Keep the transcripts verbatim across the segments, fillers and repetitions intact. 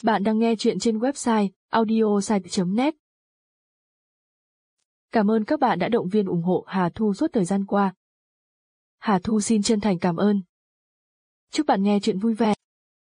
Bạn đang nghe chuyện trên website audiosite chấm net. Cảm ơn các bạn đã động viên ủng hộ Hà Thu suốt thời gian qua. Hà Thu xin chân thành cảm ơn. Chúc bạn nghe chuyện vui vẻ.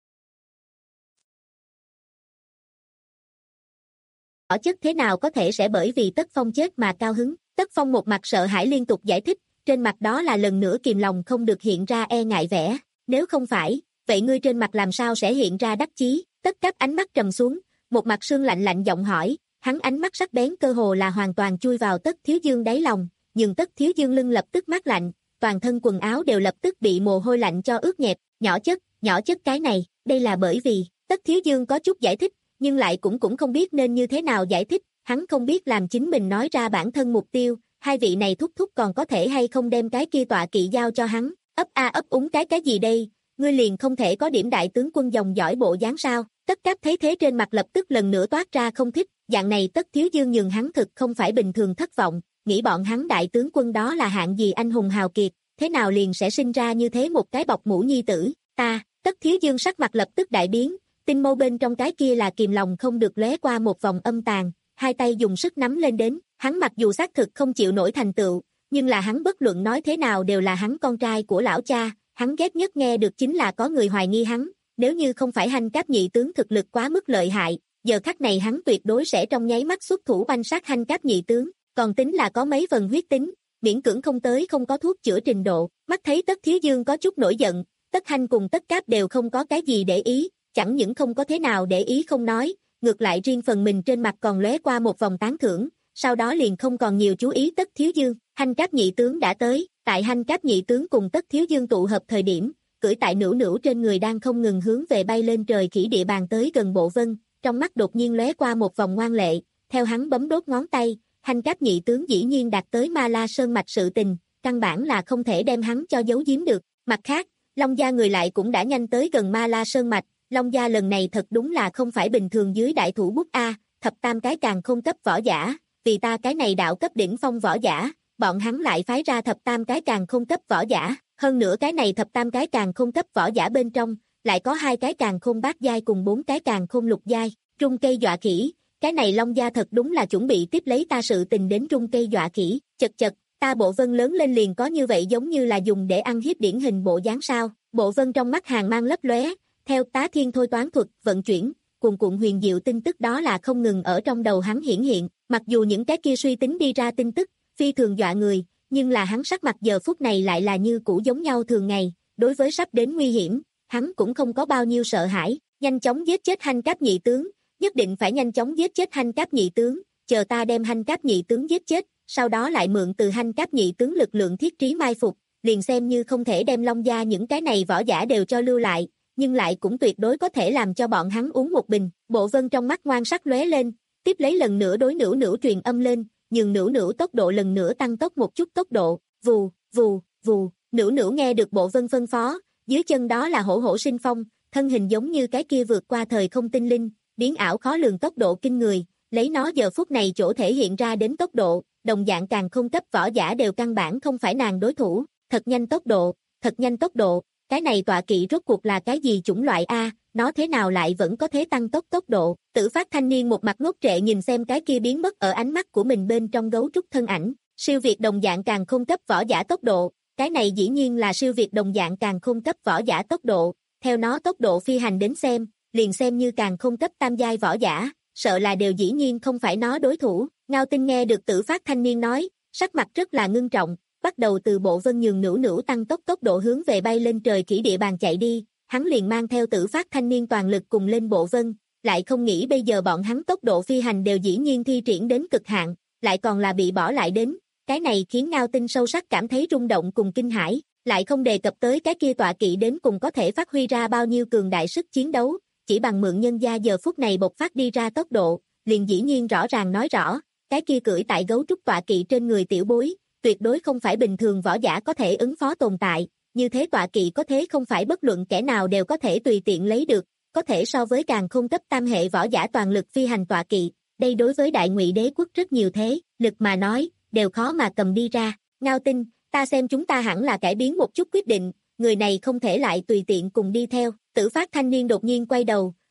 Rõ chất thế nào có thể sẽ bởi vì Tất Phong chết mà cao hứng. Tất Phong một mặt sợ hãi liên tục giải thích, trên mặt đó là lần nữa kìm lòng không được hiện ra e ngại vẻ. Nếu không phải, vậy ngươi trên mặt làm sao sẽ hiện ra đắc chí? Tất Cáp ánh mắt trầm xuống, một mặt sương lạnh lạnh giọng hỏi, hắn ánh mắt sắc bén cơ hồ là hoàn toàn chui vào Tất Thiếu Dương đáy lòng, nhưng Tất Thiếu Dương lưng lập tức mát lạnh, toàn thân quần áo đều lập tức bị mồ hôi lạnh cho ướt nhẹp. Nhỏ chất, nhỏ chất cái này, đây là bởi vì, Tất Thiếu Dương có chút giải thích, nhưng lại cũng cũng không biết nên như thế nào giải thích, hắn không biết làm chính mình nói ra bản thân mục tiêu, hai vị này thúc thúc còn có thể hay không đem cái kia tọa kỵ giao cho hắn, ấp a ấp úng cái cái gì đây, ngươi liền không thể có điểm đại tướng quân dòng dõi bộ dáng sao? Tất Cáp thấy thế trên mặt lập tức lần nữa toát ra không thích, dạng này Tất Thiếu Dương nhường hắn thực không phải bình thường thất vọng, nghĩ bọn hắn đại tướng quân đó là hạng gì anh hùng hào kiệt, thế nào liền sẽ sinh ra như thế một cái bọc mũ nhi tử, ta, Tất Thiếu Dương sắc mặt lập tức đại biến, tinh mâu bên trong cái kia là kìm lòng không được lóe qua một vòng âm tàn, hai tay dùng sức nắm lên đến, hắn mặc dù xác thực không chịu nổi thành tựu, nhưng là hắn bất luận nói thế nào đều là hắn con trai của lão cha, hắn ghét nhất nghe được chính là có người hoài nghi hắn, nếu như không phải Hành Cáp nhị tướng thực lực quá mức lợi hại, giờ khắc này hắn tuyệt đối sẽ trong nháy mắt xuất thủ oanh sát Hành Cáp nhị tướng, còn tính là có mấy phần huyết tính, miễn cưỡng không tới không có thuốc chữa trình độ, mắt thấy Tất Thiếu Dương có chút nổi giận, Tất Hành cùng Tất Cáp đều không có cái gì để ý, chẳng những không có thế nào để ý không nói, ngược lại riêng phần mình trên mặt còn lóe qua một vòng tán thưởng, sau đó liền không còn nhiều chú ý Tất Thiếu Dương. Hành Cáp nhị tướng đã tới, tại Hành Cáp nhị tướng cùng Tất Thiếu Dương tụ hợp thời điểm, cưỡi tại nửu nửu trên người đang không ngừng hướng về bay lên trời khỉ địa bàn tới gần Bộ Vân, trong mắt đột nhiên lóe qua một vòng ngoan lệ, theo hắn bấm đốt ngón tay, Hành Cáp nhị tướng dĩ nhiên đạt tới Ma La Sơn mạch sự tình, căn bản là không thể đem hắn cho giấu giếm được. Mặt khác, Long gia người lại cũng đã nhanh tới gần Ma La Sơn mạch, Long gia lần này thật đúng là không phải bình thường dưới đại thủ bút a, thập tam cái càng không cấp võ giả, vì ta cái này đạo cấp đỉnh phong võ giả, bọn hắn lại phái ra thập tam cái càng không cấp võ giả, hơn nữa cái này thập tam cái càng không cấp võ giả bên trong, lại có hai cái càng không bát giai cùng bốn cái càng không lục giai, trung cây dọa khỉ, cái này Long gia thật đúng là chuẩn bị tiếp lấy ta sự tình đến trung cây dọa khỉ, chật chật, ta Bộ Vân lớn lên liền có như vậy giống như là dùng để ăn hiếp điển hình bộ dáng sao? Bộ Vân trong mắt hàng mang lấp lóe, theo tá thiên thôi toán thuật vận chuyển, cuồn cuộn huyền diệu tin tức đó là không ngừng ở trong đầu hắn hiển hiện, mặc dù những cái kia suy tính đi ra tin tức phi thường dọa người, nhưng là hắn sắc mặt giờ phút này lại là như cũ giống nhau thường ngày, đối với sắp đến nguy hiểm, hắn cũng không có bao nhiêu sợ hãi, nhanh chóng giết chết Hành Cáp nhị tướng, nhất định phải nhanh chóng giết chết Hành Cáp nhị tướng, chờ ta đem Hành Cáp nhị tướng giết chết, sau đó lại mượn từ Hành Cáp nhị tướng lực lượng thiết trí mai phục, liền xem như không thể đem Long gia những cái này võ giả đều cho lưu lại, nhưng lại cũng tuyệt đối có thể làm cho bọn hắn uống một bình. Bộ Vân trong mắt ngoan sắc lóe lên, tiếp lấy lần nữa đối nửu nửu truyền âm lên, nhường nửu nửu tốc độ lần nữa tăng tốc một chút tốc độ, vù, vù, vù, nửu nửu nghe được Bộ Vân phân phó, dưới chân đó là hổ hổ sinh phong, thân hình giống như cái kia vượt qua thời không tinh linh, biến ảo khó lường tốc độ kinh người, lấy nó giờ phút này chỗ thể hiện ra đến tốc độ, đồng dạng càng không cấp võ giả đều căn bản không phải nàng đối thủ, thật nhanh tốc độ, thật nhanh tốc độ, cái này tọa kỵ rốt cuộc là cái gì chủng loại a, nó thế nào lại vẫn có thể tăng tốc tốc độ? Tử Phát thanh niên một mặt ngốc trệ nhìn xem cái kia biến mất ở ánh mắt của mình bên trong gấu trúc thân ảnh, siêu việt đồng dạng càng không cấp võ giả tốc độ, cái này dĩ nhiên là siêu việt đồng dạng càng không cấp võ giả tốc độ, theo nó tốc độ phi hành đến xem, liền xem như càng không cấp tam giai võ giả, sợ là đều dĩ nhiên không phải nó đối thủ. Ngao Tinh nghe được Tử Phát thanh niên nói, sắc mặt rất là ngưng trọng, bắt đầu từ Bộ Vân nhường nửu nửu tăng tốc tốc độ hướng về bay lên trời khỉ địa bàn chạy đi, hắn liền mang theo Tử Phát thanh niên toàn lực cùng lên Bộ Vân, lại không nghĩ bây giờ bọn hắn tốc độ phi hành đều dĩ nhiên thi triển đến cực hạn, lại còn là bị bỏ lại đến, cái này khiến Ngao Tinh sâu sắc cảm thấy rung động cùng kinh hãi, lại không đề cập tới cái kia tọa kỵ đến cùng có thể phát huy ra bao nhiêu cường đại sức chiến đấu, chỉ bằng mượn nhân gia giờ phút này bộc phát đi ra tốc độ, liền dĩ nhiên rõ ràng nói rõ, cái kia cưỡi tại gấu trúc tọa kỵ trên người tiểu bối, tuyệt đối không phải bình thường võ giả có thể ứng phó tồn tại, như thế tọa kỵ có thế không phải bất luận kẻ nào đều có thể tùy tiện lấy được, có thể so với càng không cấp tam hệ võ giả toàn lực phi hành tọa kỵ, đây đối với Đại Ngụy Đế quốc rất nhiều thế, lực mà nói, đều khó mà cầm đi ra. Ngao Tinh, ta xem chúng ta hẳn là cải biến một chút quyết định, người này không thể lại tùy tiện cùng đi theo. Tử Phát thanh niên đột nhiên quay đầu,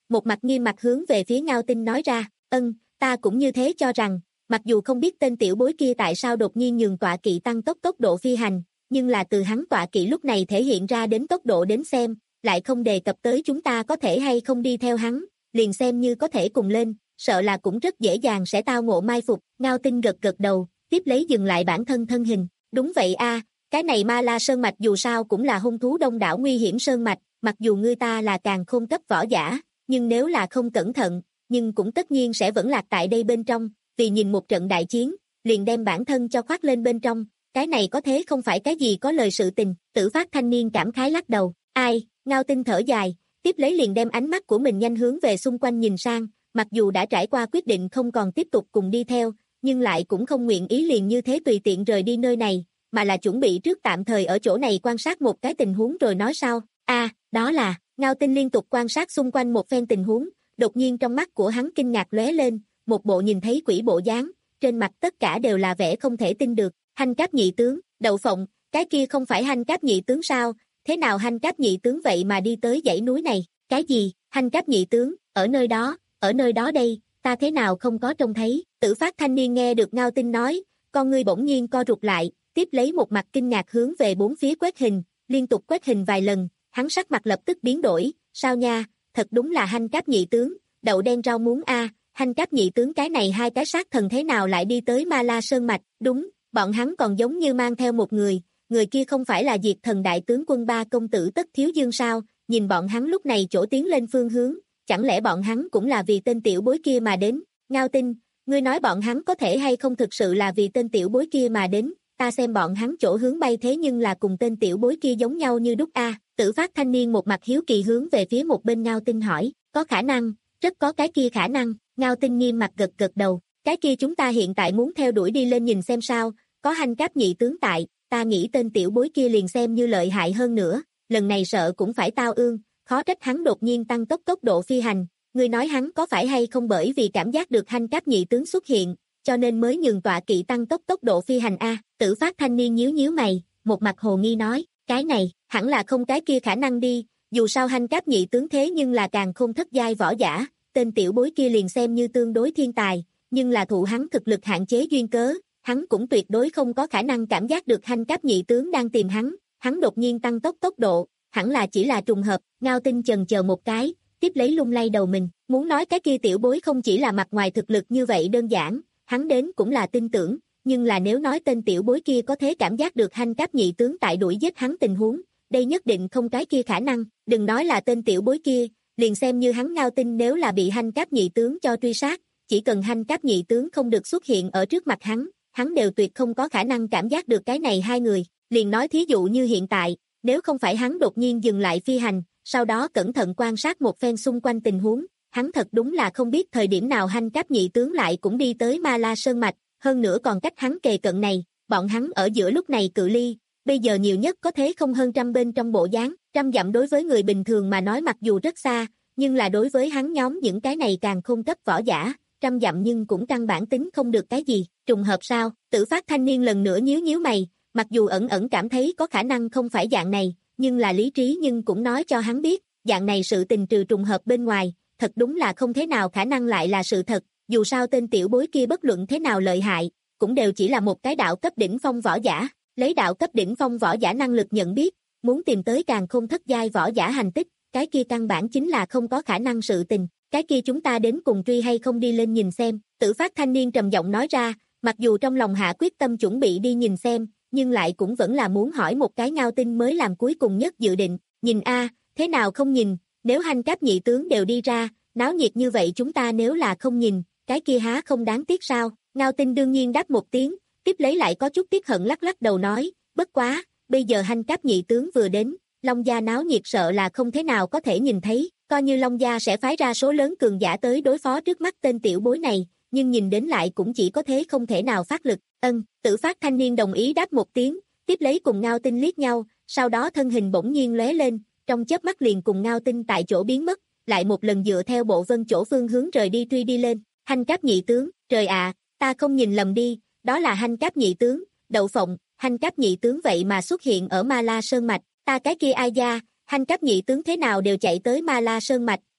một mặt nghiêm mặt hướng về phía Ngao Tinh nói ra, ân, ta cũng như thế cho rằng, mặc dù không biết tên tiểu bối kia tại sao đột nhiên nhường tọa kỵ tăng tốc tốc độ phi hành, nhưng là từ hắn tọa kỵ lúc này thể hiện ra đến tốc độ đến xem, lại không đề cập tới chúng ta có thể hay không đi theo hắn, liền xem như có thể cùng lên, sợ là cũng rất dễ dàng sẽ tao ngộ mai phục. Ngao Tinh gật gật đầu, tiếp lấy dừng lại bản thân thân hình, đúng vậy a, cái này Ma La Sơn Mạch dù sao cũng là hung thú đông đảo nguy hiểm sơn mạch, mặc dù ngươi ta là càn khôn cấp võ giả, nhưng nếu là không cẩn thận, nhưng cũng tất nhiên sẽ vẫn lạc tại đây bên trong, vì nhìn một trận đại chiến, liền đem bản thân cho khoác lên bên trong, cái này có thế không phải cái gì có lời sự tình. Tử Phát thanh niên cảm khái lắc đầu, ai, Ngao Tinh thở dài, tiếp lấy liền đem ánh mắt của mình nhanh hướng về xung quanh nhìn sang, mặc dù đã trải qua quyết định không còn tiếp tục cùng đi theo, nhưng lại cũng không nguyện ý liền như thế tùy tiện rời đi nơi này, mà là chuẩn bị trước tạm thời ở chỗ này quan sát một cái tình huống rồi nói sau. A, à, đó là, Ngao Tinh liên tục quan sát xung quanh một phen tình huống, đột nhiên trong mắt của hắn kinh ngạc lóe lên, một bộ nhìn thấy quỷ bộ dáng, trên mặt tất cả đều là vẻ không thể tin được. Hành Cáp nhị tướng, Đậu Phộng, cái kia không phải Hành Cáp nhị tướng sao? Thế nào Hành Cáp nhị tướng vậy mà đi tới dãy núi này? Cái gì? Hành Cáp nhị tướng, ở nơi đó, ở nơi đó đây, ta thế nào không có trông thấy? Tử Phát thanh niên nghe được Ngao Tinh nói, con ngươi bỗng nhiên co rụt lại, tiếp lấy một mặt kinh ngạc hướng về bốn phía quét hình, liên tục quét hình vài lần, hắn sắc mặt lập tức biến đổi, sao nha, thật đúng là Hành Cáp nhị tướng, đậu đen rau muống a, à, Hành Cáp nhị tướng cái này hai cái sát thần thế nào lại đi tới Ma La Sơn Mạch? Đúng, bọn hắn còn giống như mang theo một người, người kia không phải là Diệt Thần đại tướng quân ba công tử Tất Thiếu Dương sao? Nhìn bọn hắn lúc này chỗ tiến lên phương hướng, chẳng lẽ bọn hắn cũng là vì tên tiểu bối kia mà đến? Ngao Tinh, ngươi nói bọn hắn có thể hay không thực sự là vì tên tiểu bối kia mà đến? Ta xem bọn hắn chỗ hướng bay thế nhưng là cùng tên tiểu bối kia giống nhau như đúc a. Tử Phát thanh niên một mặt hiếu kỳ hướng về phía một bên Ngao Tinh hỏi, có khả năng, rất có cái kia khả năng. Ngao Tinh nghiêm mặt gật gật đầu, cái kia chúng ta hiện tại muốn theo đuổi đi lên nhìn xem sao, có Hành Cáp nhị tướng tại, ta nghĩ tên tiểu bối kia liền xem như lợi hại hơn nữa, lần này sợ cũng phải tao ương, khó trách hắn đột nhiên tăng tốc tốc độ phi hành, ngươi nói hắn có phải hay không bởi vì cảm giác được Hành Cáp nhị tướng xuất hiện, cho nên mới nhường tọa kỵ tăng tốc tốc độ phi hành a. Tử Phát thanh niên nhíu nhíu mày, một mặt hồ nghi nói, cái này, hẳn là không cái kia khả năng đi, dù sao Hành Cáp nhị tướng thế nhưng là càng không thất giai võ giả, tên tiểu bối kia liền xem như tương đối thiên tài, nhưng là thụ hắn thực lực hạn chế duyên cớ, hắn cũng tuyệt đối không có khả năng cảm giác được Hành Cáp nhị tướng đang tìm hắn, hắn đột nhiên tăng tốc tốc độ, hẳn là chỉ là trùng hợp. Ngao Tinh chần chờ một cái, tiếp lấy lung lay đầu mình, muốn nói cái kia tiểu bối không chỉ là mặt ngoài thực lực như vậy đơn giản, hắn đến cũng là tin tưởng, nhưng là nếu nói tên tiểu bối kia có thể cảm giác được Hành Cáp nhị tướng tại đuổi giết hắn tình huống, đây nhất định không cái kia khả năng, đừng nói là tên tiểu bối kia, liền xem như hắn Ngao Tinh nếu là bị Hành Cáp nhị tướng cho truy sát, chỉ cần Hành Cáp nhị tướng không được xuất hiện ở trước mặt hắn, hắn đều tuyệt không có khả năng cảm giác được cái này hai người, liền nói thí dụ như hiện tại, nếu không phải hắn đột nhiên dừng lại phi hành, sau đó cẩn thận quan sát một phen xung quanh tình huống, hắn thật đúng là không biết thời điểm nào Hành Cáp nhị tướng lại cũng đi tới Ma La Sơn Mạch, hơn nữa còn cách hắn kề cận này, bọn hắn ở giữa lúc này cự ly, bây giờ nhiều nhất có thế không hơn trăm bên trong bộ dáng, trăm dặm đối với người bình thường mà nói mặc dù rất xa, nhưng là đối với hắn nhóm những cái này càng không cấp võ giả, trăm dặm nhưng cũng căn bản tính không được cái gì, trùng hợp sao? Tử Phát thanh niên lần nữa nhíu nhíu mày, mặc dù ẩn ẩn cảm thấy có khả năng không phải dạng này, nhưng là lý trí nhưng cũng nói cho hắn biết, dạng này sự tình trừ trùng hợp bên ngoài, thật đúng là không thế nào khả năng lại là sự thật, dù sao tên tiểu bối kia bất luận thế nào lợi hại, cũng đều chỉ là một cái đạo cấp đỉnh phong võ giả, lấy đạo cấp đỉnh phong võ giả năng lực nhận biết, muốn tìm tới càng không thất giai võ giả hành tích, cái kia căn bản chính là không có khả năng sự tình, cái kia chúng ta đến cùng truy hay không đi lên nhìn xem. Tử Phát thanh niên trầm giọng nói ra, mặc dù trong lòng hạ quyết tâm chuẩn bị đi nhìn xem, nhưng lại cũng vẫn là muốn hỏi một cái Ngao Tinh mới làm cuối cùng nhất dự định, nhìn a, thế nào không nhìn, nếu Hành Cáp nhị tướng đều đi ra, náo nhiệt như vậy chúng ta nếu là không nhìn, cái kia há không đáng tiếc sao? Ngao Tinh đương nhiên đáp một tiếng, tiếp lấy lại có chút tiếc hận lắc lắc đầu nói, bất quá, bây giờ Hành Cáp nhị tướng vừa đến, Long gia náo nhiệt sợ là không thế nào có thể nhìn thấy, coi như Long gia sẽ phái ra số lớn cường giả tới đối phó trước mắt tên tiểu bối này, nhưng nhìn đến lại cũng chỉ có thế không thể nào phát lực. Ân, Tử Phát thanh niên đồng ý đáp một tiếng, tiếp lấy cùng Ngao Tinh liếc nhau, sau đó thân hình bỗng nhiên lóe lên, trong chớp mắt liền cùng Ngao Tinh tại chỗ biến mất, lại một lần dựa theo bộ vân chỗ phương hướng rời đi truy đi lên. Hành Cáp nhị tướng, trời ạ, ta không nhìn lầm đi, đó là Hành Cáp nhị tướng, Đậu Phộng, Hành Cáp nhị tướng vậy mà xuất hiện ở Ma La Sơn Mạch, ta cái kia ai da, Hành Cáp nhị tướng thế nào đều chạy tới Ma La Sơn Mạch,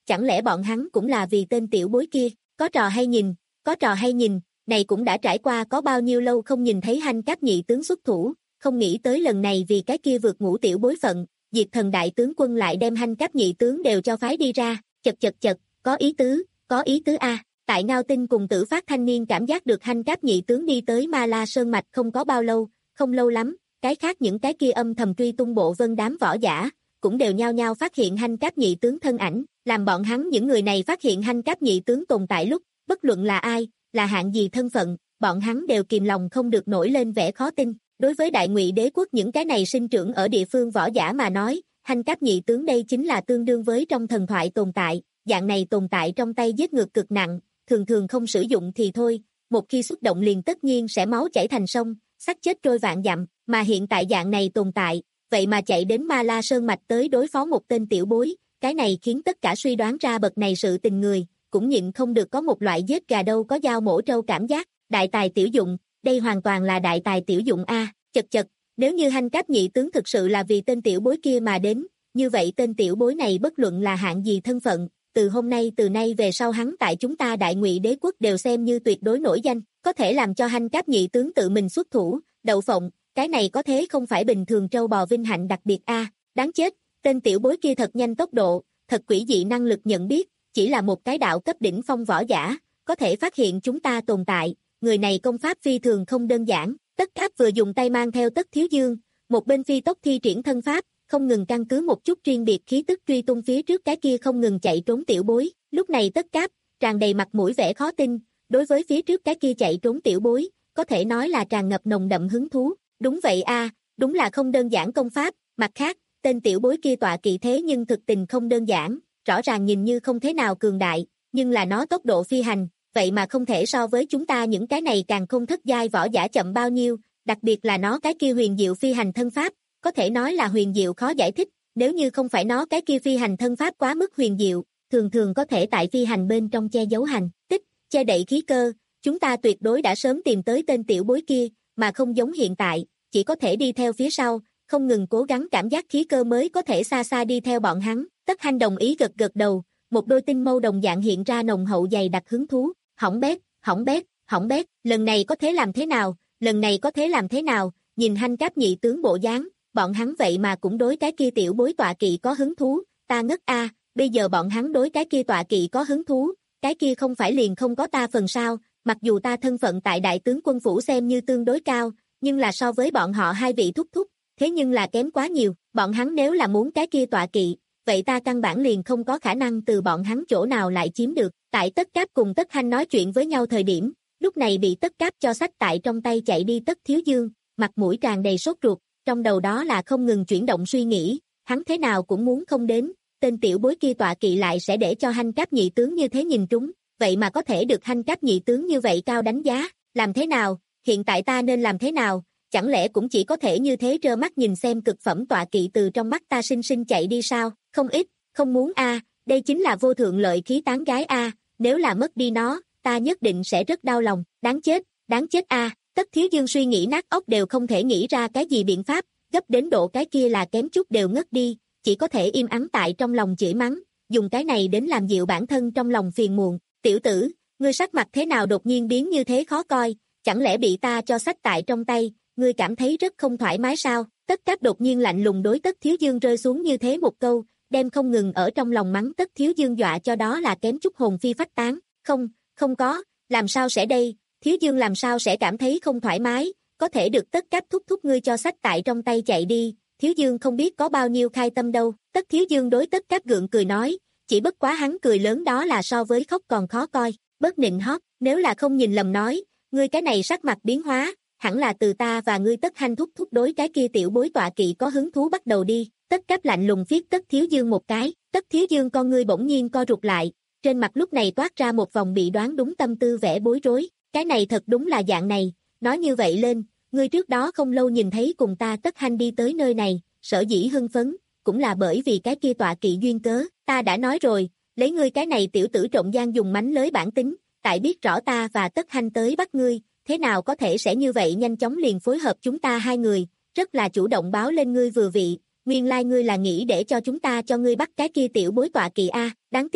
chẳng lẽ bọn hắn cũng là vì tên tiểu bối kia, có trò hay nhìn, có trò hay nhìn, này cũng đã trải qua có bao nhiêu lâu không nhìn thấy Hành Cáp nhị tướng xuất thủ, không nghĩ tới lần này vì cái kia vượt ngũ tiểu bối phận, Diệt Thần đại tướng quân lại đem Hành Cáp nhị tướng đều cho phái đi ra, chật chật chật, có ý tứ, có ý tứ a. Tại Ngao Tinh cùng Tử Phát thanh niên cảm giác được Hành Cáp nhị tướng đi tới Ma La Sơn mạch không có bao lâu, không lâu lắm, cái khác những cái kia âm thầm truy tung bộ vân đám võ giả, cũng đều nhao nhao phát hiện Hành Cáp nhị tướng thân ảnh, làm bọn hắn những người này phát hiện Hành Cáp nhị tướng tồn tại lúc, bất luận là ai, là hạng gì thân phận, bọn hắn đều kìm lòng không được nổi lên vẻ khó tin. Đối với Đại Ngụy Đế quốc những cái này sinh trưởng ở địa phương võ giả mà nói, Hành Cáp nhị tướng đây chính là tương đương với trong thần thoại tồn tại, dạng này tồn tại trong tay giết ngược cực nặng, thường thường không sử dụng thì thôi, một khi xúc động liền tất nhiên sẽ máu chảy thành sông, xác chết trôi vạn dặm, mà hiện tại dạng này tồn tại, vậy mà chạy đến Ma La Sơn mạch tới đối phó một tên tiểu bối, cái này khiến tất cả suy đoán ra bậc này sự tình người, cũng nhịn không được có một loại giết gà đâu có dao mổ trâu cảm giác, đại tài tiểu dụng, đây hoàn toàn là đại tài tiểu dụng a, chật chật, nếu như Hành Cáp nhị tướng thực sự là vì tên tiểu bối kia mà đến, như vậy tên tiểu bối này bất luận là hạng gì thân phận, từ hôm nay từ nay về sau hắn tại chúng ta Đại Ngụy Đế quốc đều xem như tuyệt đối nổi danh, có thể làm cho Hành Cáp nhị tướng tự mình xuất thủ, đậu phộng, cái này có thế không phải bình thường trâu bò vinh hạnh đặc biệt a, đáng chết, tên tiểu bối kia thật nhanh tốc độ, thật quỷ dị năng lực nhận biết, chỉ là một cái đạo cấp đỉnh phong võ giả, có thể phát hiện chúng ta tồn tại, người này công pháp phi thường không đơn giản, Tất Cáp vừa dùng tay mang theo Tất Thiếu Dương, một bên phi tốc thi triển thân pháp, không ngừng căn cứ một chút riêng biệt khí tức truy tung phía trước cái kia không ngừng chạy trốn tiểu bối, lúc này Tất Cáp, tràn đầy mặt mũi vẻ khó tin, đối với phía trước cái kia chạy trốn tiểu bối, có thể nói là tràn ngập nồng đậm hứng thú, đúng vậy a, đúng là không đơn giản công pháp, mặt khác, tên tiểu bối kia tọa kỵ thế nhưng thực tình không đơn giản, rõ ràng nhìn như không thế nào cường đại, nhưng là nó tốc độ phi hành, vậy mà không thể so với chúng ta những cái này càng không thất giai võ giả chậm bao nhiêu, đặc biệt là nó cái kia huyền diệu phi hành thân pháp, có thể nói là huyền diệu khó giải thích, nếu như không phải nó cái kia phi hành thân pháp quá mức huyền diệu, thường thường có thể tại phi hành bên trong che giấu hành tích, che đậy khí cơ, chúng ta tuyệt đối đã sớm tìm tới tên tiểu bối kia, mà không giống hiện tại, chỉ có thể đi theo phía sau, không ngừng cố gắng cảm giác khí cơ mới có thể xa xa đi theo bọn hắn. Tất Hành đồng ý gật gật đầu, một đôi tinh mâu đồng dạng hiện ra nồng hậu dày đặc hứng thú, hỏng bét, hỏng bét, hỏng bét, lần này có thế làm thế nào, lần này có thế làm thế nào, nhìn Hành Cáp nhị tướng bộ dáng, bọn hắn vậy mà cũng đối cái kia tiểu bối tọa kỵ có hứng thú, ta ngất a, bây giờ bọn hắn đối cái kia tọa kỵ có hứng thú, cái kia không phải liền không có ta phần sao, mặc dù ta thân phận tại đại tướng quân phủ xem như tương đối cao, nhưng là so với bọn họ hai vị thúc thúc, thế nhưng là kém quá nhiều, bọn hắn nếu là muốn cái kia tọa kỵ, vậy ta căn bản liền không có khả năng từ bọn hắn chỗ nào lại chiếm được. Tại Tất Cáp cùng Tất Hành nói chuyện với nhau thời điểm, lúc này bị Tất Cáp cho sách tại trong tay chạy đi Tất Thiếu Dương, mặt mũi tràn đầy sốt ruột, trong đầu đó là không ngừng chuyển động suy nghĩ, hắn thế nào cũng muốn không đến, tên tiểu bối kia tọa kỵ lại sẽ để cho Hành Cáp nhị tướng như thế nhìn trúng, vậy mà có thể được Hành Cáp nhị tướng như vậy cao đánh giá, làm thế nào, hiện tại ta nên làm thế nào, chẳng lẽ cũng chỉ có thể như thế trơ mắt nhìn xem cực phẩm tọa kỵ từ trong mắt ta sinh sinh chạy đi sao, không ít, không muốn a, đây chính là vô thượng lợi khí tán gái a, nếu là mất đi nó, ta nhất định sẽ rất đau lòng, đáng chết, đáng chết a. Tất Thiếu Dương suy nghĩ nát óc đều không thể nghĩ ra cái gì biện pháp, gấp đến độ cái kia là kém chút đều ngất đi, chỉ có thể im ắng tại trong lòng chửi mắng, dùng cái này đến làm dịu bản thân trong lòng phiền muộn. Tiểu tử, ngươi sắc mặt thế nào đột nhiên biến như thế khó coi, chẳng lẽ bị ta cho sách tại trong tay, ngươi cảm thấy rất không thoải mái sao? Tất Cáp đột nhiên lạnh lùng đối Tất Thiếu Dương rơi xuống như thế một câu, đem không ngừng ở trong lòng mắng Tất Thiếu Dương dọa cho đó là kém chút hồn phi phách tán. Không, không có, làm sao sẽ đây? Thiếu Dương làm sao sẽ cảm thấy không thoải mái, có thể được Tất Cáp thúc thúc ngươi cho sách tại trong tay chạy đi, Thiếu Dương không biết có bao nhiêu khai tâm đâu. Tất Thiếu Dương đối Tất Cáp gượng cười nói, chỉ bất quá hắn cười lớn đó là so với khóc còn khó coi, bớt nịnh hót, nếu là không nhìn lầm nói, ngươi cái này sắc mặt biến hóa, hẳn là từ ta và ngươi Tất Hành thúc thúc đối cái kia tiểu bối tọa kỵ có hứng thú bắt đầu đi. Tất Cáp lạnh lùng phiết Tất Thiếu Dương một cái, Tất Thiếu Dương con ngươi bỗng nhiên co rụt lại, trên mặt lúc này toát ra một vòng bị đoán đúng tâm tư vẻ bối rối, cái này thật đúng là dạng này, nói như vậy lên, ngươi trước đó không lâu nhìn thấy cùng ta Tất Hành đi tới nơi này, sở dĩ hưng phấn, cũng là bởi vì cái kia tọa kỵ duyên cớ, ta đã nói rồi, lấy ngươi cái này tiểu tử trộm gian dùng mánh lới bản tính, tại biết rõ ta và Tất Hành tới bắt ngươi, thế nào có thể sẽ như vậy nhanh chóng liền phối hợp chúng ta hai người, rất là chủ động báo lên ngươi vừa vị, nguyên lai like ngươi là nghĩ để cho chúng ta cho ngươi bắt cái kia tiểu bối tọa kỵ a, đáng tiếc,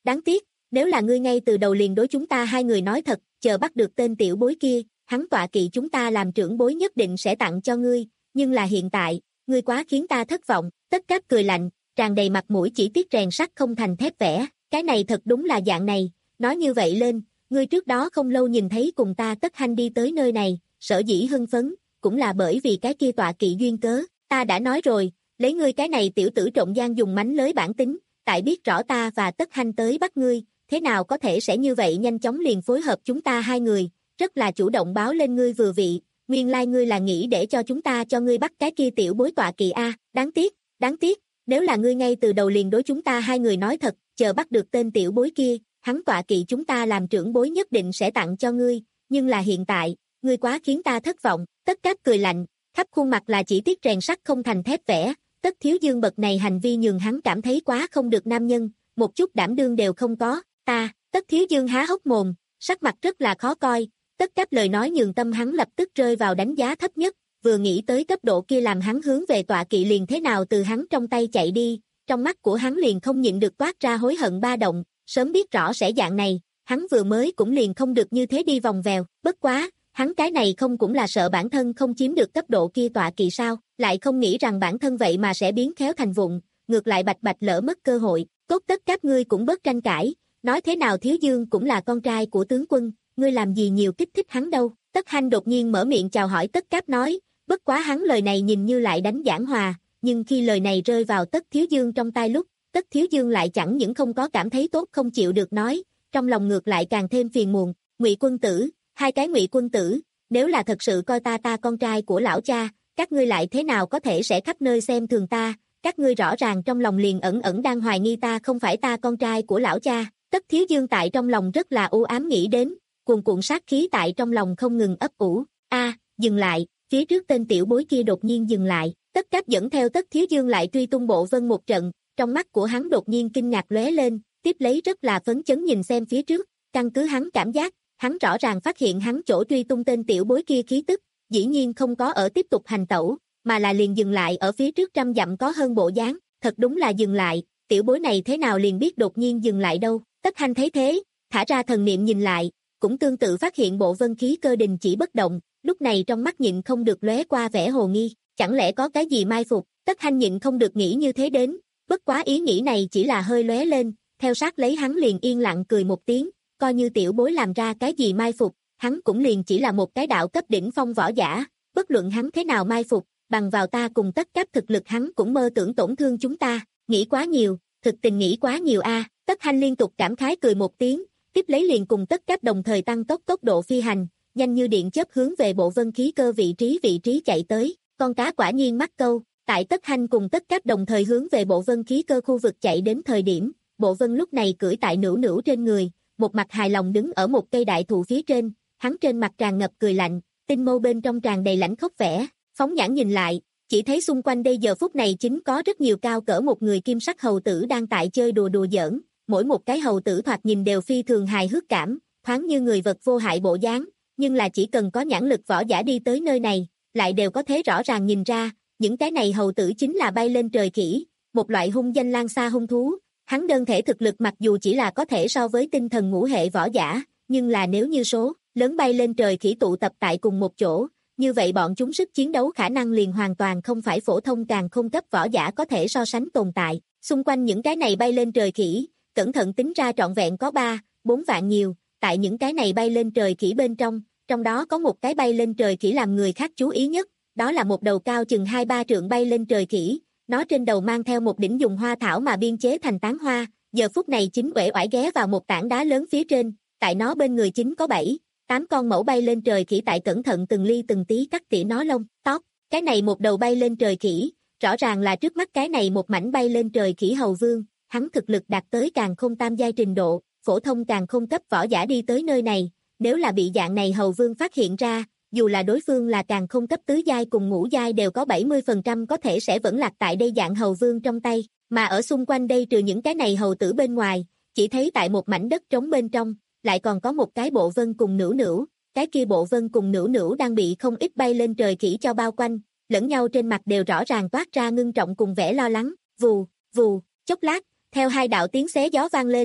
đáng tiếc, nếu là ngươi ngay từ đầu liền đối chúng ta hai người nói thật, chờ bắt được tên tiểu bối kia, hắn tọa kỵ chúng ta làm trưởng bối nhất định sẽ tặng cho ngươi, nhưng là hiện tại, ngươi quá khiến ta thất vọng. Tất Cáp cười lạnh, tràn đầy mặt mũi chỉ tiếc rèn sắt không thành thép vẽ, cái này thật đúng là dạng này, nói như vậy lên, ngươi trước đó không lâu nhìn thấy cùng ta Tất Hanh đi tới nơi này, sở dĩ hưng phấn, cũng là bởi vì cái kia tọa kỵ duyên cớ, ta đã nói rồi, lấy ngươi cái này tiểu tử trộm gian dùng mánh lới bản tính, tại biết rõ ta và Tất Hanh tới bắt ngươi, thế nào có thể sẽ như vậy nhanh chóng liền phối hợp chúng ta hai người, rất là chủ động báo lên ngươi vừa vị, nguyên lai like ngươi là nghĩ để cho chúng ta cho ngươi bắt cái kia tiểu bối tọa kỵ a, đáng tiếc, đáng tiếc, nếu là ngươi ngay từ đầu liền đối chúng ta hai người nói thật, chờ bắt được tên tiểu bối kia, hắn tọa kỵ chúng ta làm trưởng bối nhất định sẽ tặng cho ngươi, nhưng là hiện tại, ngươi quá khiến ta thất vọng. Tất Cáp cười lạnh, khắp khuôn mặt là chỉ tiếc rèn sắt không thành thép vẽ, Tất Thiếu Dương bậc này hành vi nhường hắn cảm thấy quá không được nam nhân, một chút đảm đương đều không có, ta, Tất Thiếu Dương há hốc mồm, sắc mặt rất là khó coi, Tất Cáp lời nói nhường tâm hắn lập tức rơi vào đánh giá thấp nhất, vừa nghĩ tới cấp độ kia làm hắn hướng về tọa kỵ liền thế nào từ hắn trong tay chạy đi, trong mắt của hắn liền không nhịn được toát ra hối hận ba động, sớm biết rõ sẽ dạng này, hắn vừa mới cũng liền không được như thế đi vòng vèo, bất quá, hắn cái này không cũng là sợ bản thân không chiếm được cấp độ kia tọa kỵ sao, lại không nghĩ rằng bản thân vậy mà sẽ biến khéo thành vụng, ngược lại bạch bạch lỡ mất cơ hội, cốt Tất Cáp ngươi cũng bớt tranh cãi, nói thế nào Thiếu Dương cũng là con trai của tướng quân, ngươi làm gì nhiều kích thích hắn đâu. Tất Hanh đột nhiên mở miệng chào hỏi Tất Cáp nói, bất quá hắn lời này nhìn như lại đánh giảng hòa, nhưng khi lời này rơi vào Tất Thiếu Dương trong tai lúc, Tất Thiếu Dương lại chẳng những không có cảm thấy tốt không chịu được nói, trong lòng ngược lại càng thêm phiền muộn. Ngụy quân tử, hai cái Ngụy quân tử, nếu là thật sự coi ta ta con trai của lão cha, các ngươi lại thế nào có thể sẽ khắp nơi xem thường ta, các ngươi rõ ràng trong lòng liền ẩn ẩn đang hoài nghi ta không phải ta con trai của lão cha. Tất Thiếu Dương tại trong lòng rất là u ám nghĩ đến, cuồn cuộn sát khí tại trong lòng không ngừng ấp ủ. A, dừng lại, phía trước tên tiểu bối kia đột nhiên dừng lại, Tất Cáp dẫn theo Tất Thiếu Dương lại truy tung bộ vân một trận, trong mắt của hắn đột nhiên kinh ngạc lóe lên, tiếp lấy rất là phấn chấn nhìn xem phía trước, căn cứ hắn cảm giác, hắn rõ ràng phát hiện hắn chỗ truy tung tên tiểu bối kia khí tức, dĩ nhiên không có ở tiếp tục hành tẩu, mà là liền dừng lại ở phía trước trăm dặm có hơn bộ dáng, thật đúng là dừng lại, tiểu bối này thế nào liền biết đột nhiên dừng lại đâu. Tất Hanh thấy thế, thả ra thần niệm nhìn lại, cũng tương tự phát hiện bộ vân khí cơ đình chỉ bất động, lúc này trong mắt nhịn không được lóe qua vẻ hồ nghi, chẳng lẽ có cái gì mai phục. Tất Hanh nhịn không được nghĩ như thế đến, bất quá ý nghĩ này chỉ là hơi lóe lên, theo sát lấy hắn liền yên lặng cười một tiếng, coi như tiểu bối làm ra cái gì mai phục, hắn cũng liền chỉ là một cái đạo cấp đỉnh phong võ giả, bất luận hắn thế nào mai phục, bằng vào ta cùng Tất Cáp thực lực hắn cũng mơ tưởng tổn thương chúng ta, nghĩ quá nhiều, thực tình nghĩ quá nhiều a. Tất Hanh liên tục cảm khái cười một tiếng, tiếp lấy liền cùng Tất Cáp đồng thời tăng tốc tốc độ phi hành, nhanh như điện chớp hướng về bộ vân khí cơ vị trí vị trí chạy tới, con cá quả nhiên mắc câu, tại Tất Hanh cùng Tất Cáp đồng thời hướng về bộ vân khí cơ khu vực chạy đến thời điểm, bộ vân lúc này cưỡi tại nửu nửu trên người, một mặt hài lòng đứng ở một cây đại thụ phía trên, hắn trên mặt tràn ngập cười lạnh, tinh mâu bên trong tràn đầy lãnh khốc vẻ, phóng nhãn nhìn lại, chỉ thấy xung quanh đây giờ phút này chính có rất nhiều cao cỡ một người kim sắc hầu tử đang tại chơi đùa đùa giỡn, mỗi một cái hầu tử thoạt nhìn đều phi thường hài hước cảm, thoáng như người vật vô hại bộ dáng, nhưng là chỉ cần có nhãn lực võ giả đi tới nơi này, lại đều có thể rõ ràng nhìn ra, những cái này hầu tử chính là bay lên trời khỉ, một loại hung danh lan xa hung thú. Hắn đơn thể thực lực mặc dù chỉ là có thể so với tinh thần ngũ hệ võ giả, nhưng là nếu như số lớn bay lên trời khỉ tụ tập tại cùng một chỗ, như vậy bọn chúng sức chiến đấu khả năng liền hoàn toàn không phải phổ thông càng không cấp võ giả có thể so sánh tồn tại. Xung quanh những cái này bay lên trời khỉ, cẩn thận tính ra trọn vẹn có ba, bốn vạn nhiều, tại những cái này bay lên trời khỉ bên trong, trong đó có một cái bay lên trời khỉ làm người khác chú ý nhất, đó là một đầu cao chừng hai ba trượng bay lên trời khỉ, nó trên đầu mang theo một đỉnh dùng hoa thảo mà biên chế thành tán hoa, giờ phút này chính uể oải ghé vào một tảng đá lớn phía trên, tại nó bên người chính có bảy, tám con mẫu bay lên trời khỉ tại cẩn thận từng ly từng tí cắt tỉa nó lông, tóc, cái này một đầu bay lên trời khỉ, rõ ràng là trước mắt cái này một mảnh bay lên trời khỉ hầu vương, hắn thực lực đạt tới càng không tam giai trình độ, phổ thông càng không cấp võ giả đi tới nơi này, nếu là bị dạng này hầu vương phát hiện ra, dù là đối phương là càng không cấp tứ giai cùng ngũ giai đều có bảy mươi phần trăm có thể sẽ vẫn lạc tại đây dạng hầu vương trong tay, mà ở xung quanh đây trừ những cái này hầu tử bên ngoài, chỉ thấy tại một mảnh đất trống bên trong, lại còn có một cái bộ vân cùng nửu nửu, cái kia bộ vân cùng nửu nửu đang bị không ít bay lên trời khỉ cho bao quanh, lẫn nhau trên mặt đều rõ ràng toát ra ngưng trọng cùng vẻ lo lắng, vù, vù, chốc lát, theo hai đạo tiếng xé gió vang lên,